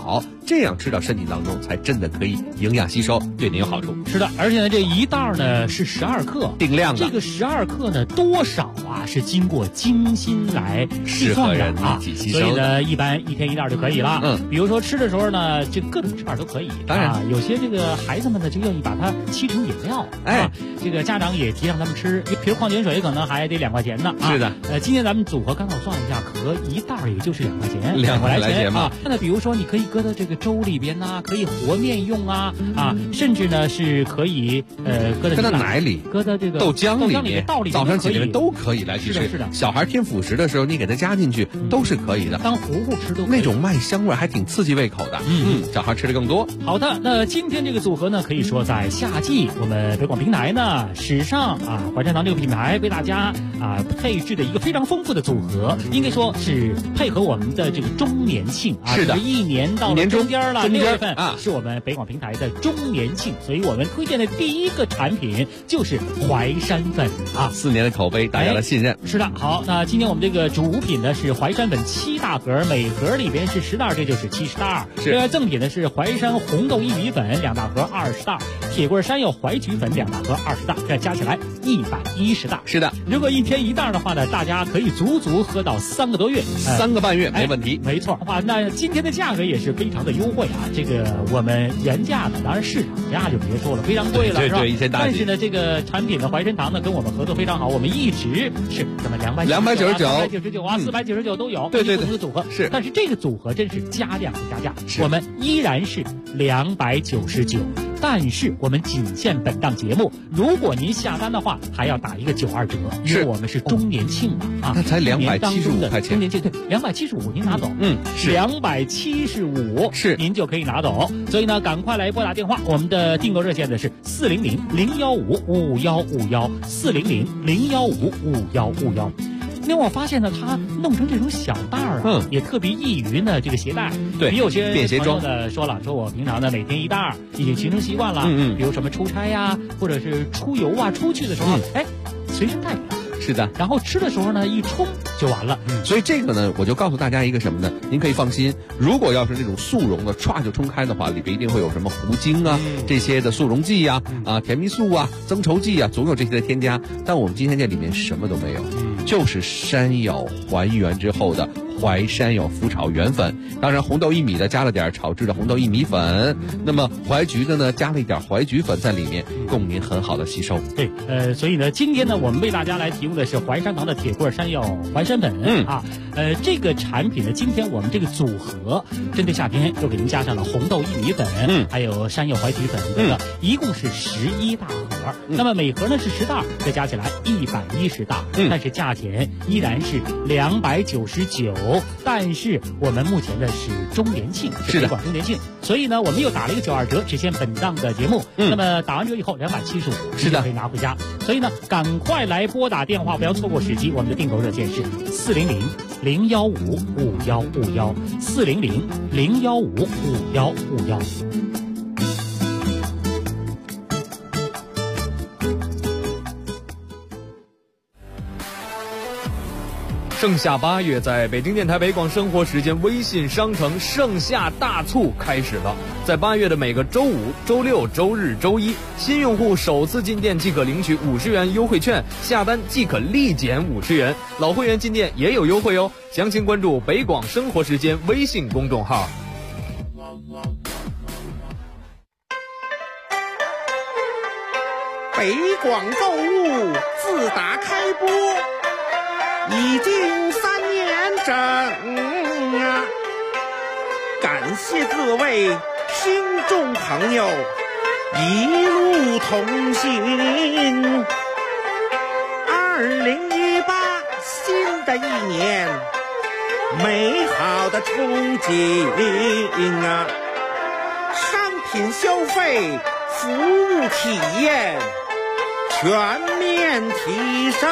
这样吃到身体当中才真的可以营养吸收，对您有好处。 是的，而且呢，这一袋呢是12克， 定量的。 这个12克呢，多少啊是经过精心来计算的啊，所以呢，一般1天1袋就可以了。比如说吃的时候呢，这各种吃法都可以。 当然， 有些这个孩子们呢就愿意把它沏成饮料，这个家长也提倡他们吃，比如矿泉水可能还得2块钱呢。 是的， 今天咱们组合刚好算一下，可一袋也就是2块钱 ，2块来钱啊。那比如说你可以搁到这个粥里边呐，可以和面用啊，甚至呢是可以搁到奶里， 搁到这个豆浆里面，早上起来都可以来去吃。 是的， 小孩添辅食的时候，你给他加进去都是可以的， 当糊糊吃都可以。 那种麦香味还挺刺激胃口的。小孩吃的更多。 好的，那今天这个组合呢，可以说在夏季，我们北广平台呢史上怀山堂这个品牌为大家配置的一个非常丰富的组合，应该说是配合我们的这个周年庆是的， 一年到了中间了，6月份是我们北广平台的周年庆，所以我们推荐的第一个产品就是淮山粉 4年的口碑，大家的信任。 是的，好，那今天我们这个主品呢是淮山粉7大盒，每盒里边是10袋，这就是70袋。另外赠品呢是淮山红豆薏米粉2大盒20袋，铁棍山药淮菊粉2大盒20袋，这加起来110袋。 是的， 如果1天1袋的话呢，大家可以足足喝到3个多月 ，3个半月没问题。 没错，那今天的价格也是非常的优惠这个我们原价呢，当然市场价就别说了，非常贵了， 对， 是吧？ 一千大几。 但是呢，这个产品的淮山堂呢跟我们合作非常好，我们一直是什么299、499都有， 对， 不同的组合是。 但是这个组合真是加量不加价，我们依然是299。但是我们仅限本档节目，如果您下单的话，还要打一个92折，因为我们是周年庆那才275块钱， 周年庆对，275您拿走，275 是您就可以拿走。所以呢，赶快来拨打电话，我们的订购热线呢是400-015-5151，400-015-5151。另外我发现呢，它弄成这种小袋也特别易于呢这个携带。 对， 比有些便携装的说了，说我平常呢每天1袋已经形成习惯了。比如什么出差呀，或者是出游出去的时候，随身带着。 是的， 然后吃的时候呢，一冲就完了。 所以这个呢，我就告诉大家一个什么呢？您可以放心，如果要是那种速溶的，歘就冲开的话，里边一定会有什么糊精这些的速溶剂甜蜜素增稠剂总有这些的添加。但我们今天这里面什么都没有，就是山药还原之后的淮山药麸炒原粉，当然红豆薏米的加了点炒制的红豆薏米粉，那么淮菊的呢加了一点淮菊粉在里面，供您很好的吸收。 对，所以呢，今天呢我们为大家来提供的是淮山堂的铁棍山药淮山粉这个产品呢，今天我们这个组合针对夏天又给您加上了红豆薏米粉，还有山药淮菊粉等等，一共是11大盒。那么每盒呢是10袋，再加起来110袋，但是价钱依然是299。但是我们目前的是周年庆，是北广周年庆，所以呢我们又打了一个92折，只限本档的节目。那么打完折以后275， 是的， 可以拿回家。所以呢，赶快来拨打电话，不要错过时机。我们的订购热线是400-015-5151，400-015-5151。 盛夏8月，在北京电台北广生活时间微信商城盛夏大促开始了。在8月的每个周五、周六、周日、周一，新用户首次进店即可领取50元优惠券，下单即可立减50元。老会员进店也有优惠哦。详情关注北广生活时间微信公众号。 北广购物自打开播已经3年整感谢各位听众朋友一路同行。2018新的一年，美好的憧憬商品消费、服务体验全面提升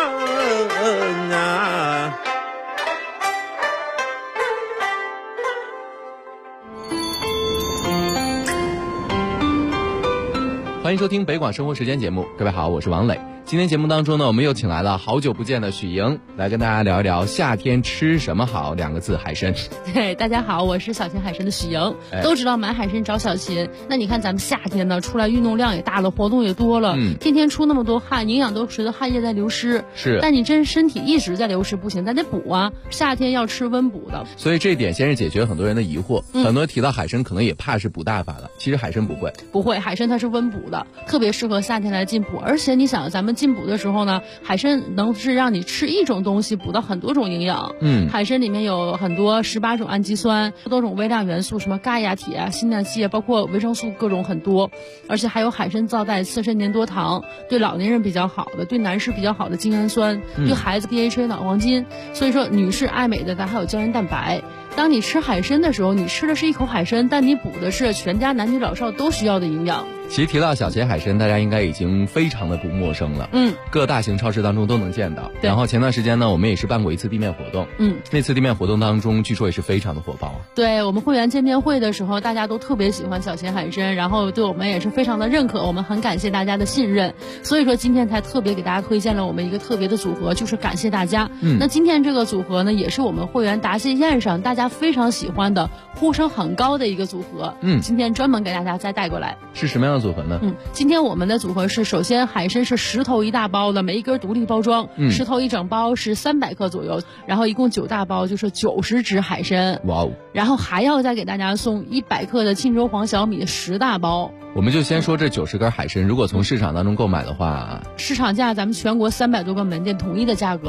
欢迎收听北广生活时间节目，各位好，我是王磊。 今天节目当中呢，我们又请来了好久不见的许莹，来跟大家聊一聊夏天吃什么好2个字海参。 对，大家好，我是小秦海参的许莹。都知道买海参找小秦，那你看咱们夏天呢，出来运动量也大了，活动也多了，天天出那么多汗，营养都随着汗液在流失。 是， 但你真身体一直在流失不行，咱得补啊。夏天要吃温补的。 所以这一点先是解决很多人的疑惑，很多人提到海参可能也怕是补大发的，其实海参不会。 不会，海参它是温补的，特别适合夏天来进补。而且你想，咱们进补的时候呢，海参能是让你吃一种东西补到很多种营养。海参里面有很多18种氨基酸，多种微量元素，什么钙呀、铁啊、锌啊、硒啊，包括维生素各种很多。而且还有海参皂带刺身粘多糖，对老年人比较好的，对男士比较好的精氨酸，对孩子 DHA 脑黄金。所以说，女士爱美的，咱还有胶原蛋白。当你吃海参的时候，你吃的是一口海参，但你补的是全家男女老少都需要的营养。 其实提到小秦海参，大家应该已经非常的不陌生了。各大型超市当中都能见到。然后前段时间呢，我们也是办过一次地面活动。那次地面活动当中，据说也是非常的火爆啊。 对，我们会员见面会的时候，大家都特别喜欢小秦海参，然后对我们也是非常的认可，我们很感谢大家的信任。所以说今天才特别给大家推荐了我们一个特别的组合，就是感谢大家。那今天这个组合呢，也是我们会员答谢宴上大家非常喜欢的、呼声很高的一个组合。今天专门给大家再带过来。 是什么样的组合呢？ 今天我们的组合是，首先海参是10头1大包的，每一根独立包装，10头1整包是300克左右，然后一共9大包就是90只海参。 哇哦！ 然后还要再给大家送100克的沁州黄小米10大包。 我们就先说这90根海参，如果从市场当中购买的话， 市场价咱们全国300多个门店统一的价格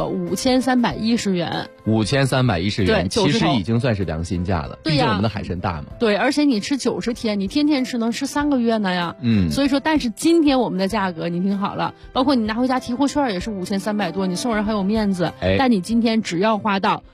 5310元。 5310元， 对， 其实已经算是良心价了。 对呀， 毕竟我们的海参大嘛。 对，而且你吃90天，你天天吃能吃3个月呢呀。所以说，但是今天我们的价格你听好了，包括你拿回家提货券也是5300多，你送人还有面子。但你今天只要花到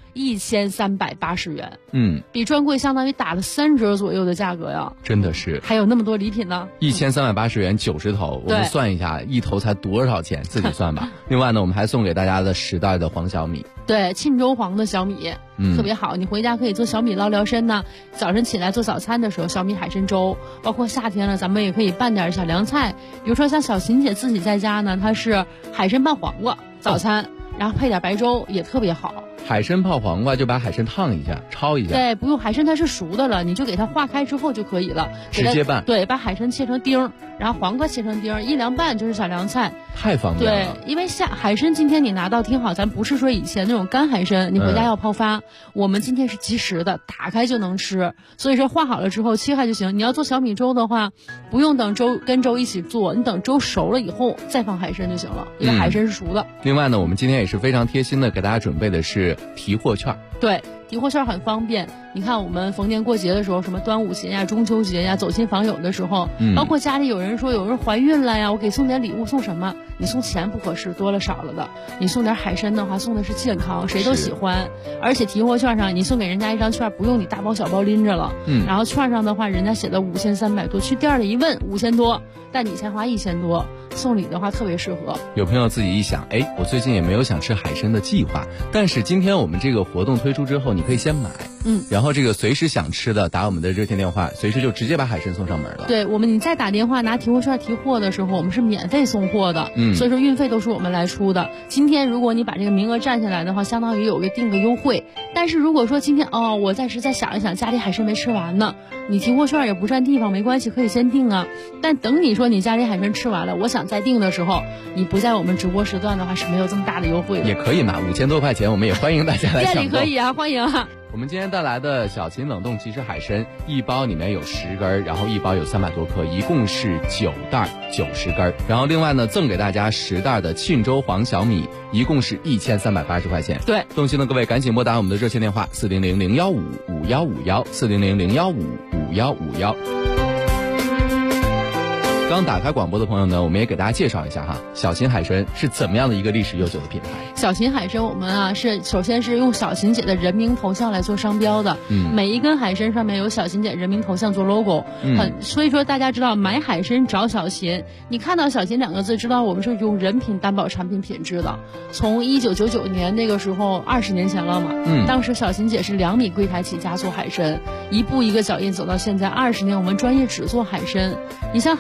1380元，比专柜相当于打了3折左右的价格呀， 真的是。 还有那么多礼品呢 ，1380元90头，我们算一下一头才多少钱，自己算吧。另外呢，我们还送给大家的10袋的黄小米， 对，沁州黄的小米，特别好，你回家可以做小米捞聊参呢。早晨起来做早餐的时候，小米海参粥，包括夏天了，咱们也可以拌点小凉菜，比如说像小秦姐自己在家呢，她是海参拌黄瓜早餐，然后配点白粥也特别好。 海参泡黄瓜就把海参烫一下，焯一下。 对，不用，海参它是熟的了，你就给它化开之后就可以了， 直接拌。 对，把海参切成丁，然后黄瓜切成丁，一凉拌就是小凉菜， 太方便了。 对，因为海参今天你拿到听好，咱不是说以前那种干海参，你回家要泡发，我们今天是即食的，打开就能吃。所以说化好了之后切开就行。你要做小米粥的话，不用等粥跟粥一起做，你等粥熟了以后再放海参就行了，因为海参是熟的。 另外呢，我们今天也是非常贴心的给大家准备的是提货券。 对，提货券很方便。你看我们逢年过节的时候，什么端午节呀、中秋节呀，走亲访友的时候，包括家里有人说有人怀孕了呀，我给送点礼物，送什么？你送钱不合适，多了少了的。你送点海参的话，送的是健康，谁都喜欢。而且提货券上，你送给人家一张券，不用你大包小包拎着了。然后券上的话，人家写的5300多，去店里一问5000多，但你才花1000多，送礼的话特别适合。 有朋友自己一想，我最近也没有想吃海参的计划，但是今天我们这个活动推出之后，你可以先买，然后这个随时想吃的打我们的热线电话，随时就直接把海参送上门了。 对，你再打电话拿提货券提货的时候，我们是免费送货的，所以说运费都是我们来出的。今天如果你把这个名额占下来的话，相当于有个定个优惠。但是如果说今天我暂时再想一想，家里海参没吃完呢，你提货券也不占地方，没关系，可以先定啊。但等你说你家里海参吃完了，我想再定的时候，你不在我们直播时段的话是没有这么大的优惠的。 也可以嘛，5000多块钱，我们也欢迎大家来抢购。 店里可以啊，欢迎啊。 我们今天带来的小秦冷冻即食海参，一包里面有10根，然后一包有300多克，一共是9袋90根。然后另外呢，赠给大家10袋的沁州黄小米，一共是1380块钱。 对， 动心的各位赶紧拨打我们的热线电话400-015-5151，400-015-5151。刚打开广播的朋友呢，我们也给大家介绍一下哈，小秦海参是怎么样的一个历史悠久的品牌。 小秦海参我们是首先是用小秦姐的人名头像来做商标的，每一根海参上面有小秦姐人名头像做 logo，所以说大家知道买海参找小秦，你看到小秦2个字，知道我们是用人品担保产品品质的。从1999年那个时候，20年前了嘛，当时小秦姐是2米柜台起家做海参，一步一个脚印走到现在20年，我们专业只做海参。你像海参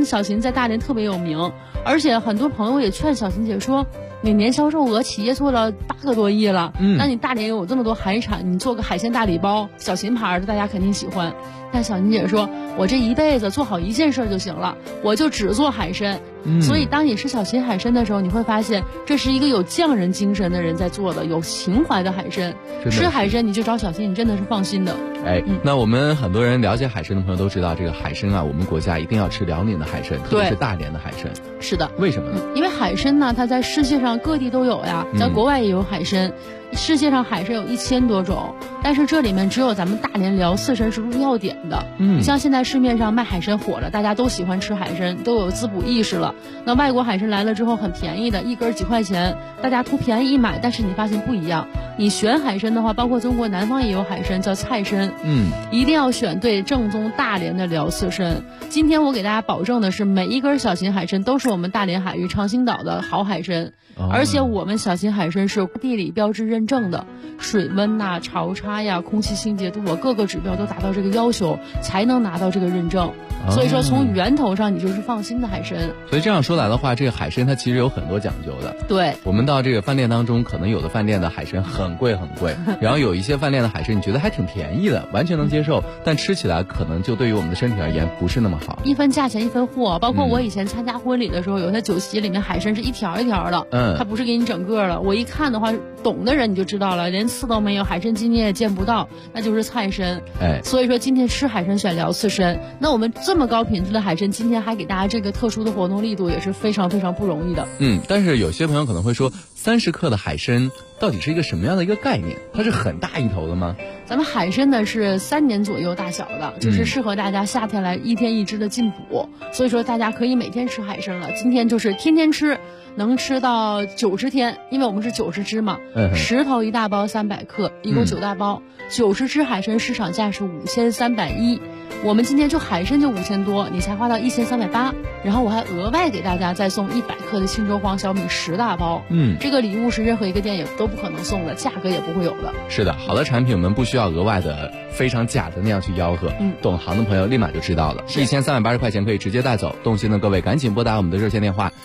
小秦在大连特别有名，而且很多朋友也劝小秦姐说，你年销售额企业做了8个多亿了，那你大连有这么多海产，你做个海鲜大礼包，小秦牌的大家肯定喜欢。但小秦姐说，我这一辈子做好一件事就行了，我就只做海参。所以当你吃小秦海参的时候，你会发现这是一个有匠人精神的人在做的，有情怀的海参。吃海参你就找小秦，你真的是放心的。 那我们很多人了解海参的朋友都知道，这个海参啊，我们国家一定要吃辽宁的海参，特别是大连的海参。 是的。 为什么呢？ 因为海参呢，它在世界上各地都有呀，在国外也有海参。世界上海参有1000多种，但是这里面只有咱们大连辽刺参是入药典的。你像现在市面上卖海参火了，大家都喜欢吃海参，都有滋补意识了。那外国海参来了之后很便宜的，一根几块钱，大家图便宜一买，但是你发现不一样。你选海参的话，包括中国南方也有海参叫菜参，一定要选对正宗大连的辽刺参。今天我给大家保证的是，每一根小秦海参都是我们大连海域长兴岛的好海参。而且我们小秦海参是地理标志认证的，水温呐、潮差呀、空气清洁度啊，各个指标都达到这个要求，才能拿到这个认证。所以说从源头上你就是放心的海参。 所以这样说来的话，这个海参它其实有很多讲究的。 对， 我们到这个饭店当中，可能有的饭店的海参很贵很贵，然后有一些饭店的海参你觉得还挺便宜的，完全能接受，但吃起来可能就对于我们的身体而言不是那么好。 一分价钱一分货，包括我以前参加婚礼的时候，有些酒席里面海参是一条一条的，它不是给你整个的。我一看的话，懂的人你就知道了，连刺都没有，海参筋你也见不到，那就是菜参。所以说今天吃海参选辽刺参，那我们这么高品质的海参，今天还给大家这个特殊的活动力度，也是非常非常不容易的。 但是有些朋友可能会说，30克的海参到底是一个什么样的一个概念？它是很大一头的吗？ 咱们海参呢是3年左右大小的，就是适合大家夏天来1天1只的进补，所以说大家可以每天吃海参了。今天就是天天吃，能吃到90天，因为我们是90只嘛，10头1大包300克，一共9大包，90只海参市场价是5310，我们今天就海参就5000多，你才花到1380，然后我还额外给大家再送100克的沁州黄小米10大包，这个礼物是任何一个店也都不可能送的，价格也不会有的。 是的，好的产品我们不需要额外的非常假的那样去吆喝，懂行的朋友立马就知道了，1380块钱可以直接带走。动心的各位赶紧拨打我们的热线电话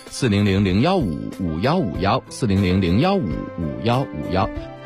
400-015-5151，400-015-5151。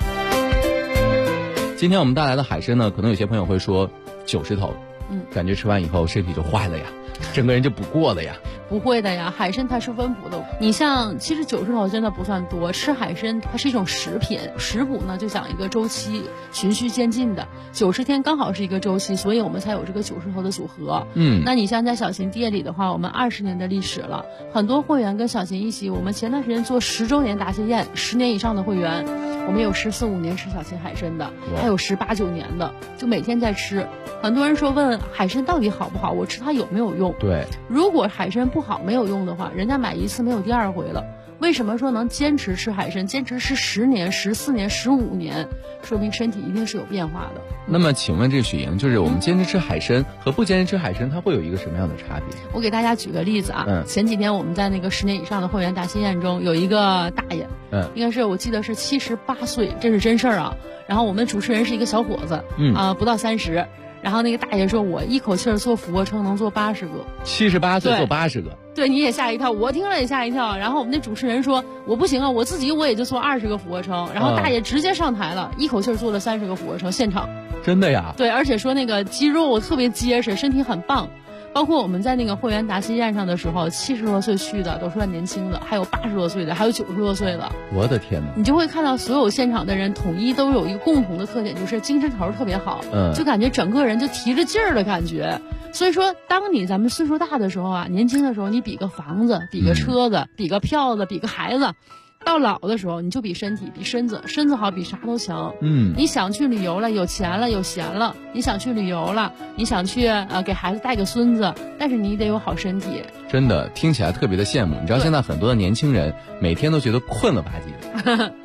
今天我们带来的海参呢，可能有些朋友会说90头，感觉吃完以后身体就坏了呀，整个人就不过了呀。 不会的呀，海参它是温补的。你像其实90头真的不算多，吃海参它是一种食品，食补呢就讲一个周期，循序渐进的，90天刚好是一个周期，所以我们才有这个90头的组合。那你像在小秦店里的话，我们20年的历史了，很多会员跟小秦一起，我们前段时间做10周年答谢宴，10年以上的会员，我们有14、15年吃小秦海参的，还有18、19年的，就每天在吃。很多人说问海参到底好不好，我吃它有没有用？ 对， 如果海参不好没有用的话，人家买一次没有第2回了。为什么说能坚持吃海参，坚持吃10年、14年、15年，说明身体一定是有变化的。 那么请问这许莹，就是我们坚持吃海参和不坚持吃海参，它会有一个什么样的差别？ 我给大家举个例子啊，前几天我们在那个10年以上的会员答谢宴中，有一个大爷，应该是我记得是78岁，这是真事儿啊。然后我们主持人是一个小伙子，不到30。然后那个大爷说，我一口气儿做俯卧撑能做80个 ，78岁做80个， 对，你也吓一跳，我听了也吓一跳。然后我们那主持人说，我不行啊，我自己我也就做20个俯卧撑。然后大爷直接上台了，一口气儿做了30个俯卧撑，现场。 真的呀？ 对，而且说那个肌肉特别结实，身体很棒。包括我们在那个会员答谢宴上的时候，70多岁去的都算年轻的，还有80多岁的，还有90多岁的。 我的天哪！ 你就会看到所有现场的人统一都有一个共同的特点，就是精神头特别好，就感觉整个人就提着劲儿的感觉。所以说，当咱们岁数大的时候啊，年轻的时候你比个房子，比个车子，比个票子，比个孩子。到老的时候，你就比身体，比身子好，比啥都强。你想去旅游了，有钱了，有闲了，你想去旅游了，你想去给孩子带个孙子，但是你得有好身体。 真的听起来特别的羡慕。你知道现在很多的年轻人每天都觉得困了吧唧的，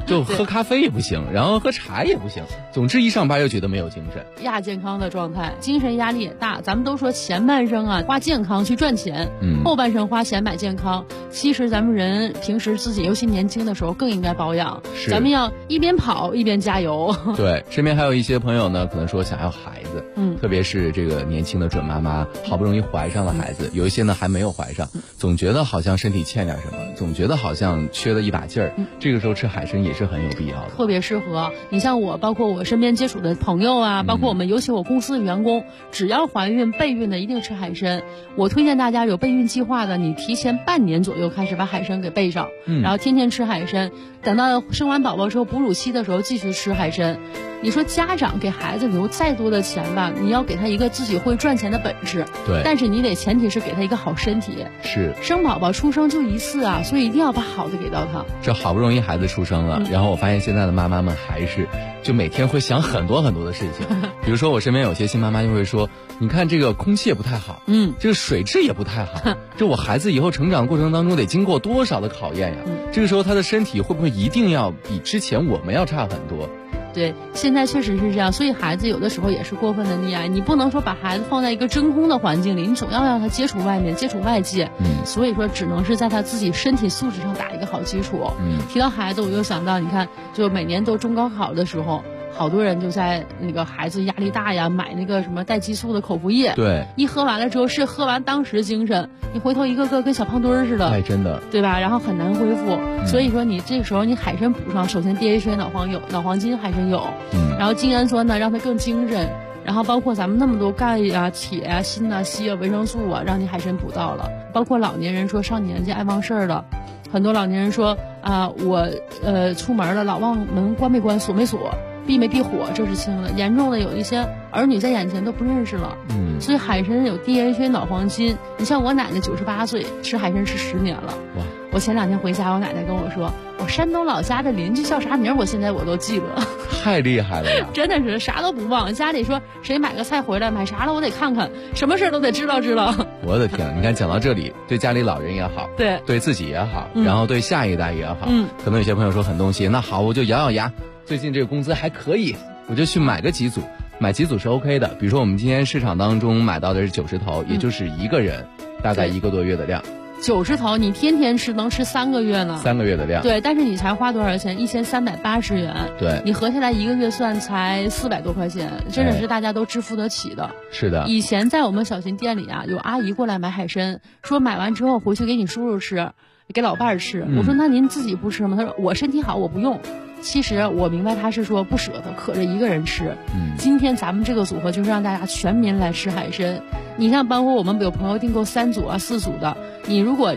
就喝咖啡也不行，然后喝茶也不行，总之一上班又觉得没有精神， 亚健康的状态，精神压力也大。咱们都说前半生啊花健康去赚钱，后半生花钱买健康。其实咱们人平时自己尤其年轻的时候更应该保养，咱们要一边跑一边加油。 对，身边还有一些朋友呢，可能说想要孩子，特别是这个年轻的准妈妈，好不容易怀上了孩子，有一些呢还没有怀上，总觉得好像身体欠点什么，总觉得好像缺了一把劲儿，这个时候吃海参也是很有必要的， 特别适合。你像我，包括我身边接触的朋友啊，包括我们尤其我公司的员工，只要怀孕备孕的一定吃海参。我推荐大家有备孕计划的，你提前半年左右开始把海参给备上，然后天天吃海参，等到生完宝宝之后哺乳期的时候继续吃海参。你说家长给孩子留再多的钱吧，你要给他一个自己会赚钱的本事， 对， 但是你得前提是给他一个好身体。 是， 生宝宝出生就一次啊，所以一定要把好的给到他。 这好不容易孩子出生了，然后我发现现在的妈妈们还是就每天会想很多很多的事情，比如说我身边有些新妈妈就会说，你看这个空气也不太好，这个水质也不太好，这我孩子以后成长过程当中得经过多少的考验呀？这个时候他的身体会不会一定要比之前我们要差很多？ 对，现在确实是这样，所以孩子有的时候也是过分的溺爱，你不能说把孩子放在一个真空的环境里，你总要让他接触外面，接触外界，所以说只能是在他自己身体素质上打一个好基础。提到孩子，我又想到，你看，就每年都中高考的时候，好多人就在那个孩子压力大呀，买那个什么带激素的口服液， 对， 一喝完了之后是喝完当时精神，你回头一个个跟小胖墩儿似的， 哎，真的， 对吧？然后很难恢复，所以说你这个时候你海参补上，首先 DHA 脑黄金海参有，然后精氨酸呢让它更精神，然后包括咱们那么多钙呀、铁啊、锌啊、硒啊、维生素啊，让你海参补到了。包括老年人说上年纪爱忘事儿了，很多老年人说我出门了老忘门关没关锁没锁。避没避火，这是轻的，严重的有一些儿女在眼前都不认识了。所以海参有 DHA 脑黄金。你像我奶奶98岁，吃海参吃10年了。哇！我前2天回家，我奶奶跟我说，我山东老家的邻居叫啥名，我现在我都记得。 太厉害了呀！ 真的是啥都不忘。家里说谁买个菜回来，买啥了我得看看，什么事都得知道。 我的天，你看讲到这里，对家里老人也好，对自己也好，然后对下一代也好，可能有些朋友说很动心，那好，我就咬咬牙。最近这个工资还可以，我就去买个几组，买几组是 OK 的。比如说我们今天市场当中买到的是90头，也就是一个人大概1个多月的量。 90头你天天吃能吃3个月呢。 3个月的量。 对，但是你才花多少钱？1380元。 对， 你合下来1个月算才400多块钱，真的是大家都支付得起的。 是的。 以前在我们小新店里啊，有阿姨过来买海参，说买完之后回去给你叔叔吃，给老伴儿吃。我说那您自己不吃吗？他说我身体好，我不用。其实我明白他是说不舍得，可着一个人吃。今天咱们这个组合就是让大家全民来吃海参。你像包括我们有朋友订购3组啊、4组的，你如果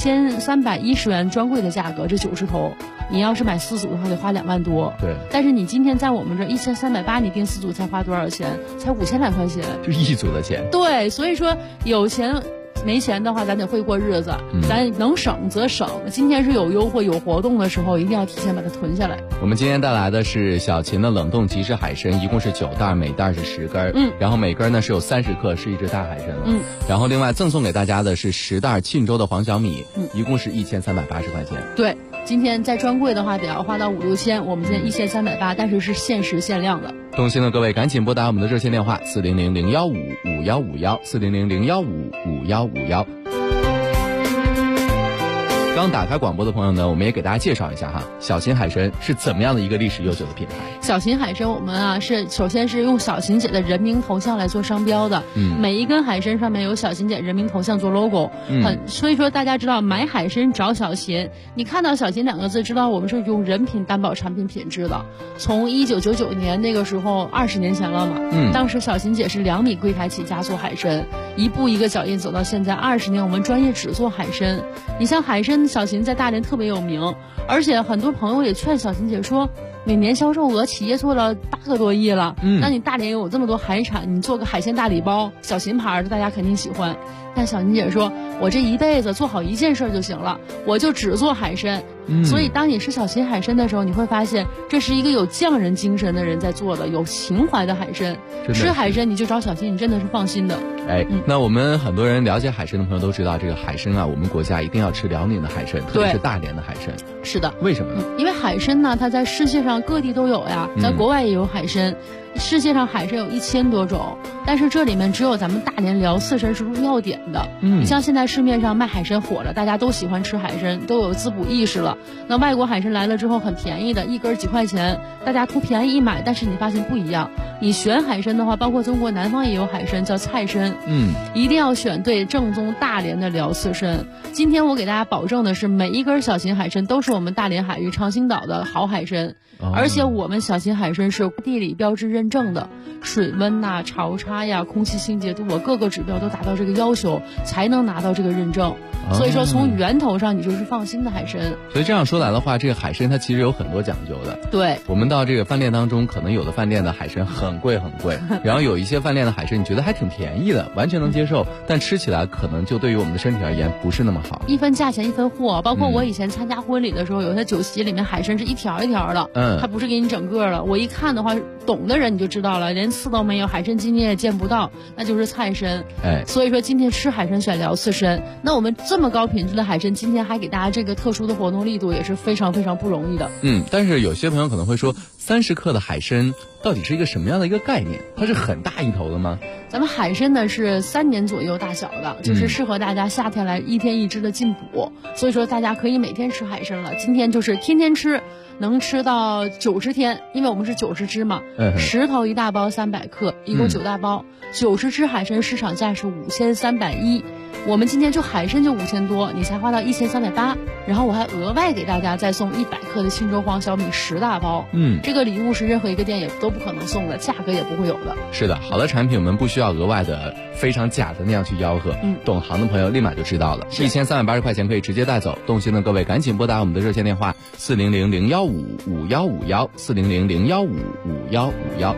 5310元专柜的价格，这90头，你要是买4组的话得花2万多。 对。 但是你今天在我们这1380，你订4组才花多少钱？才5000来块钱。 就1组的钱。 对，所以说有钱。没钱的话，咱得会过日子，咱能省则省。今天是有优惠有活动的时候，一定要提前把它囤下来。 我们今天带来的是小秦的冷冻即食海参，一共是9袋，每袋是10根，然后每根呢是有30克，是一只大海参了。然后另外赠送给大家的是10袋沁州的黄小米，一共是1380块钱。 对，今天在专柜的话得要花到5、6千，我们今天1380，但是是限时限量的。 动心的各位赶紧拨打我们的热线电话400-015-5151，400-015-5151。刚打开广播的朋友呢，我们也给大家介绍一下哈，小秦海参是怎么样的一个历史悠久的品牌。 小秦海参我们啊是首先是用小秦姐的人名头像来做商标的，每一根海参上面有小秦姐人名头像做 logo，所以说大家知道买海参找小秦，你看到小秦2个字知道我们是用人品担保产品品质的。从1999年那个时候20年前了嘛，当时小秦姐是2米柜台起家做海参，一步一个脚印走到现在20年，我们专业只做海参。你像海参小秦在大连特别有名，而且很多朋友也劝小秦姐说，每年销售额企业做了8个多亿了，那你大连有这么多海产，你做个海鲜大礼包，小秦牌的大家肯定喜欢。但小秦姐说，我这一辈子做好一件事就行了，我就只做海参， 所以当你吃小秦海参的时候，你会发现这是一个有匠人精神的人在做的，有情怀的海参。吃海参你就找小秦，你真的是放心的。 那我们很多人了解海参的朋友都知道，这个海参啊，我们国家一定要吃辽宁的海参，特别是大连的海参。 是的。 为什么呢？ 因为海参呢，它在世界上各地都有呀，在国外也有海参。世界上海参有1000多种，但是这里面只有咱们大连辽刺参是入药典的。你像现在市面上卖海参火了，大家都喜欢吃海参，都有滋补意识了。那外国海参来了之后很便宜的，一根几块钱，大家图便宜一买，但是你发现不一样。你选海参的话，包括中国南方也有海参叫菜参，一定要选对正宗大连的辽刺参。今天我给大家保证的是，每一根小秦海参都是我们大连海域长兴岛的好海参，而且我们小秦海参是地理标志认证的，水温呐、潮差呀、空气清洁度，各个指标都达到这个要求，才能拿到这个认证。所以说从源头上你就是放心的海参。 所以这样说来的话，这个海参它其实有很多讲究的。 对， 我们到这个饭店当中，可能有的饭店的海参很贵很贵，然后有一些饭店的海参你觉得还挺便宜的，完全能接受，但吃起来可能就对于我们的身体而言不是那么好。 一分价钱一分货，包括我以前参加婚礼的时候，有些酒席里面海参是一条一条的，它不是给你整个的。我一看的话，懂的人你就知道了，连刺都没有，海参筋你也见不到，那就是菜参。所以说今天吃海参选辽刺参，那我们这么高品质的海参，今天还给大家这个特殊的活动力度，也是非常非常不容易的。 但是有些朋友可能会说，30克的海参到底是一个什么样的一个概念？它是很大一头的吗？ 咱们海参呢是3年左右大小的，就是适合大家夏天来1天1只的进补，所以说大家可以每天吃海参了。今天就是天天吃，能吃到90天，因为我们是90只嘛，10头1大包300克，一共9大包，90只海参市场价是5310。我们今天就海参就5000多，你才花到1380，然后我还额外给大家再送100克的庆州黄小米10大包。这个礼物是任何一个店也都不可能送的，价格也不会有的。 是的，好的产品我们不需要额外的非常假的那样去吆喝，懂行的朋友立马就知道了。1380块钱可以直接带走，动心的各位赶紧拨打我们的热线电话400-015-5151，400-015-5151。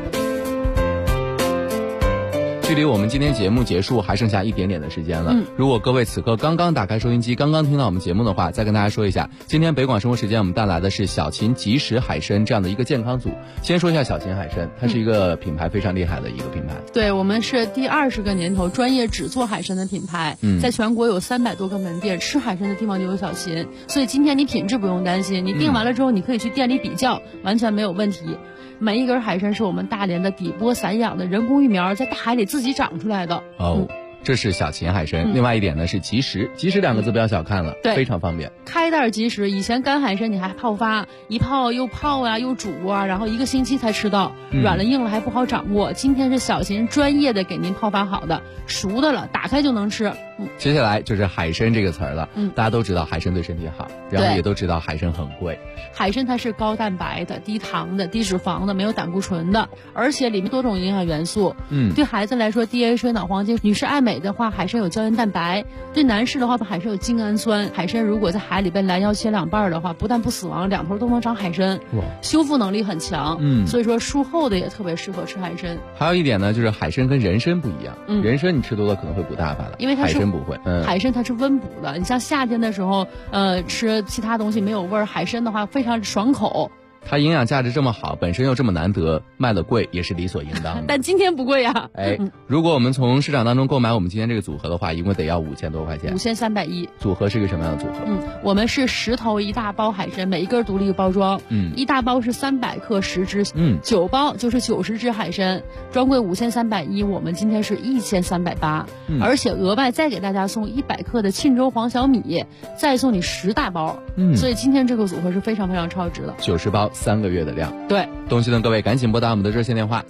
距离我们今天节目结束还剩下一点点的时间了。如果各位此刻刚刚打开收音机，刚刚听到我们节目的话，再跟大家说一下，今天北广生活时间我们带来的是小秦即食海参这样的一个健康组。先说一下小秦海参，它是一个品牌非常厉害的一个品牌。 对，我们是第20个年头专业只做海参的品牌，在全国有300多个门店，吃海参的地方就有小秦。所以今天你品质不用担心，你订完了之后你可以去店里比较，完全没有问题。每一根海参是我们大连的底波散养的人工育苗，在大海里自己长出来的。 这是小秦海参。另外一点呢是即食，即食2个字不要小看了，非常方便。 开袋即食，以前干海参你还泡发，一泡又泡啊又煮啊，然后1个星期才吃到，软了硬了还不好掌握。今天是小秦专业的给您泡发好的，熟的了，打开就能吃。 接下来就是海参这个词儿了。大家都知道海参对身体好，然后也都知道海参很贵。 海参它是高蛋白的、低糖的、低脂肪的，没有胆固醇的，而且里面多种营养元素。对孩子来说 DHA 水脑黄金，女士爱美的话，海参有胶原蛋白；对男士的话，海参有精氨酸。海参如果在海里被拦腰切2半的话，不但不死亡，2头都能长海参，修复能力很强。所以说术后的也特别适合吃海参。 还有一点呢，就是海参跟人参不一样，人参你吃多了可能会补大发的， 因为它是海参不会。 海参它是温补的，你像夏天的时候，吃其他东西没有味儿，海参的话非常爽口。 它营养价值这么好，本身又这么难得，卖的贵也是理所应当的。 但今天不贵呀。 如果我们从市场当中购买我们今天这个组合的话，一共得要5000多块钱。 5310。 组合是一个什么样的组合？ 我们是10头1大包海参，每一根独立包装。1大包是300克10只，9包就是90只海参，专柜5310，我们今天是1380，而且额外再给大家送100克的庆州黄小米，再送你10大包。所以今天这个组合是非常非常超值的。 90包3个月的量。 对， 东西的各位赶紧拨打我们的热线电话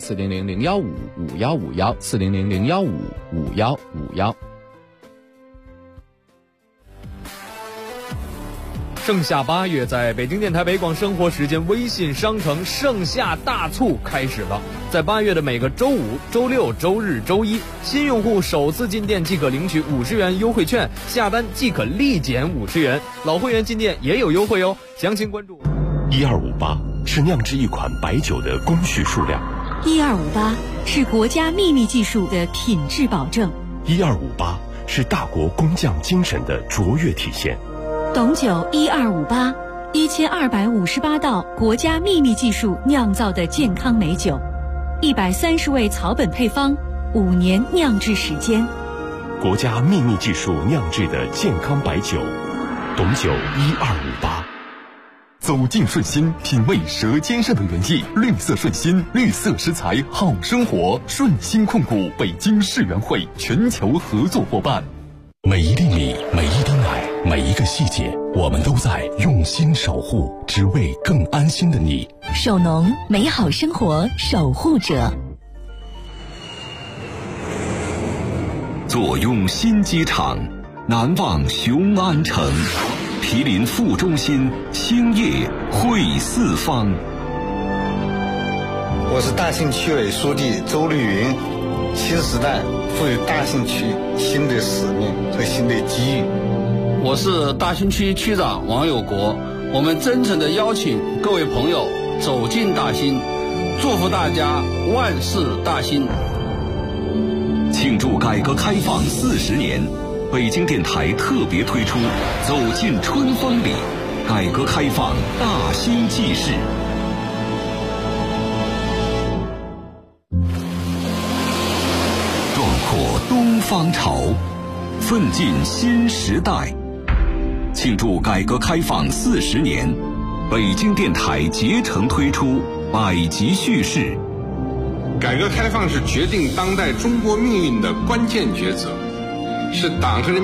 400-015-5151，400-015-5151。 盛夏8月，在北京电台北广生活时间微信商城盛夏大促开始了。在8月的每个周5、周6、周日、周一，新用户首次进店即可领取50元优惠券，下单即可立减50元。老会员进店也有优惠哦，详情关注。 1258是酿制一款白酒的工序数量 ，1258是国家秘密技术的品质保证 ，1258是大国工匠精神的卓越体现。 懂酒1258， 1258道国家秘密技术酿造的健康美酒，130味草本配方，5年酿制时间。 国家秘密技术酿制的健康白酒，董酒1258。 走进顺心，品味舌尖上的原意。绿色顺心，绿色食材好生活。顺心控股北京世园会全球合作伙伴。 每一粒米，每一滴奶，每一个细节，我们都在用心守护，只为更安心的你。 首农，美好生活守护者。 坐拥新机场，南望雄安城，毗邻副中心，兴业汇四方。 我是大兴区委书记周绿云。新时代赋予大兴区新的使命和新的机遇。 我是大兴区区长王有国，我们真诚地邀请各位朋友走进大兴，祝福大家万事大兴。 庆祝改革开放40年，北京电台特别推出《走进春风里》，改革开放大兴纪事。壮阔东方潮，奋进新时代。庆祝改革开放40年，北京电台竭诚推出百集叙事。 改革开放是决定当代中国命运的关键抉择，是党和人民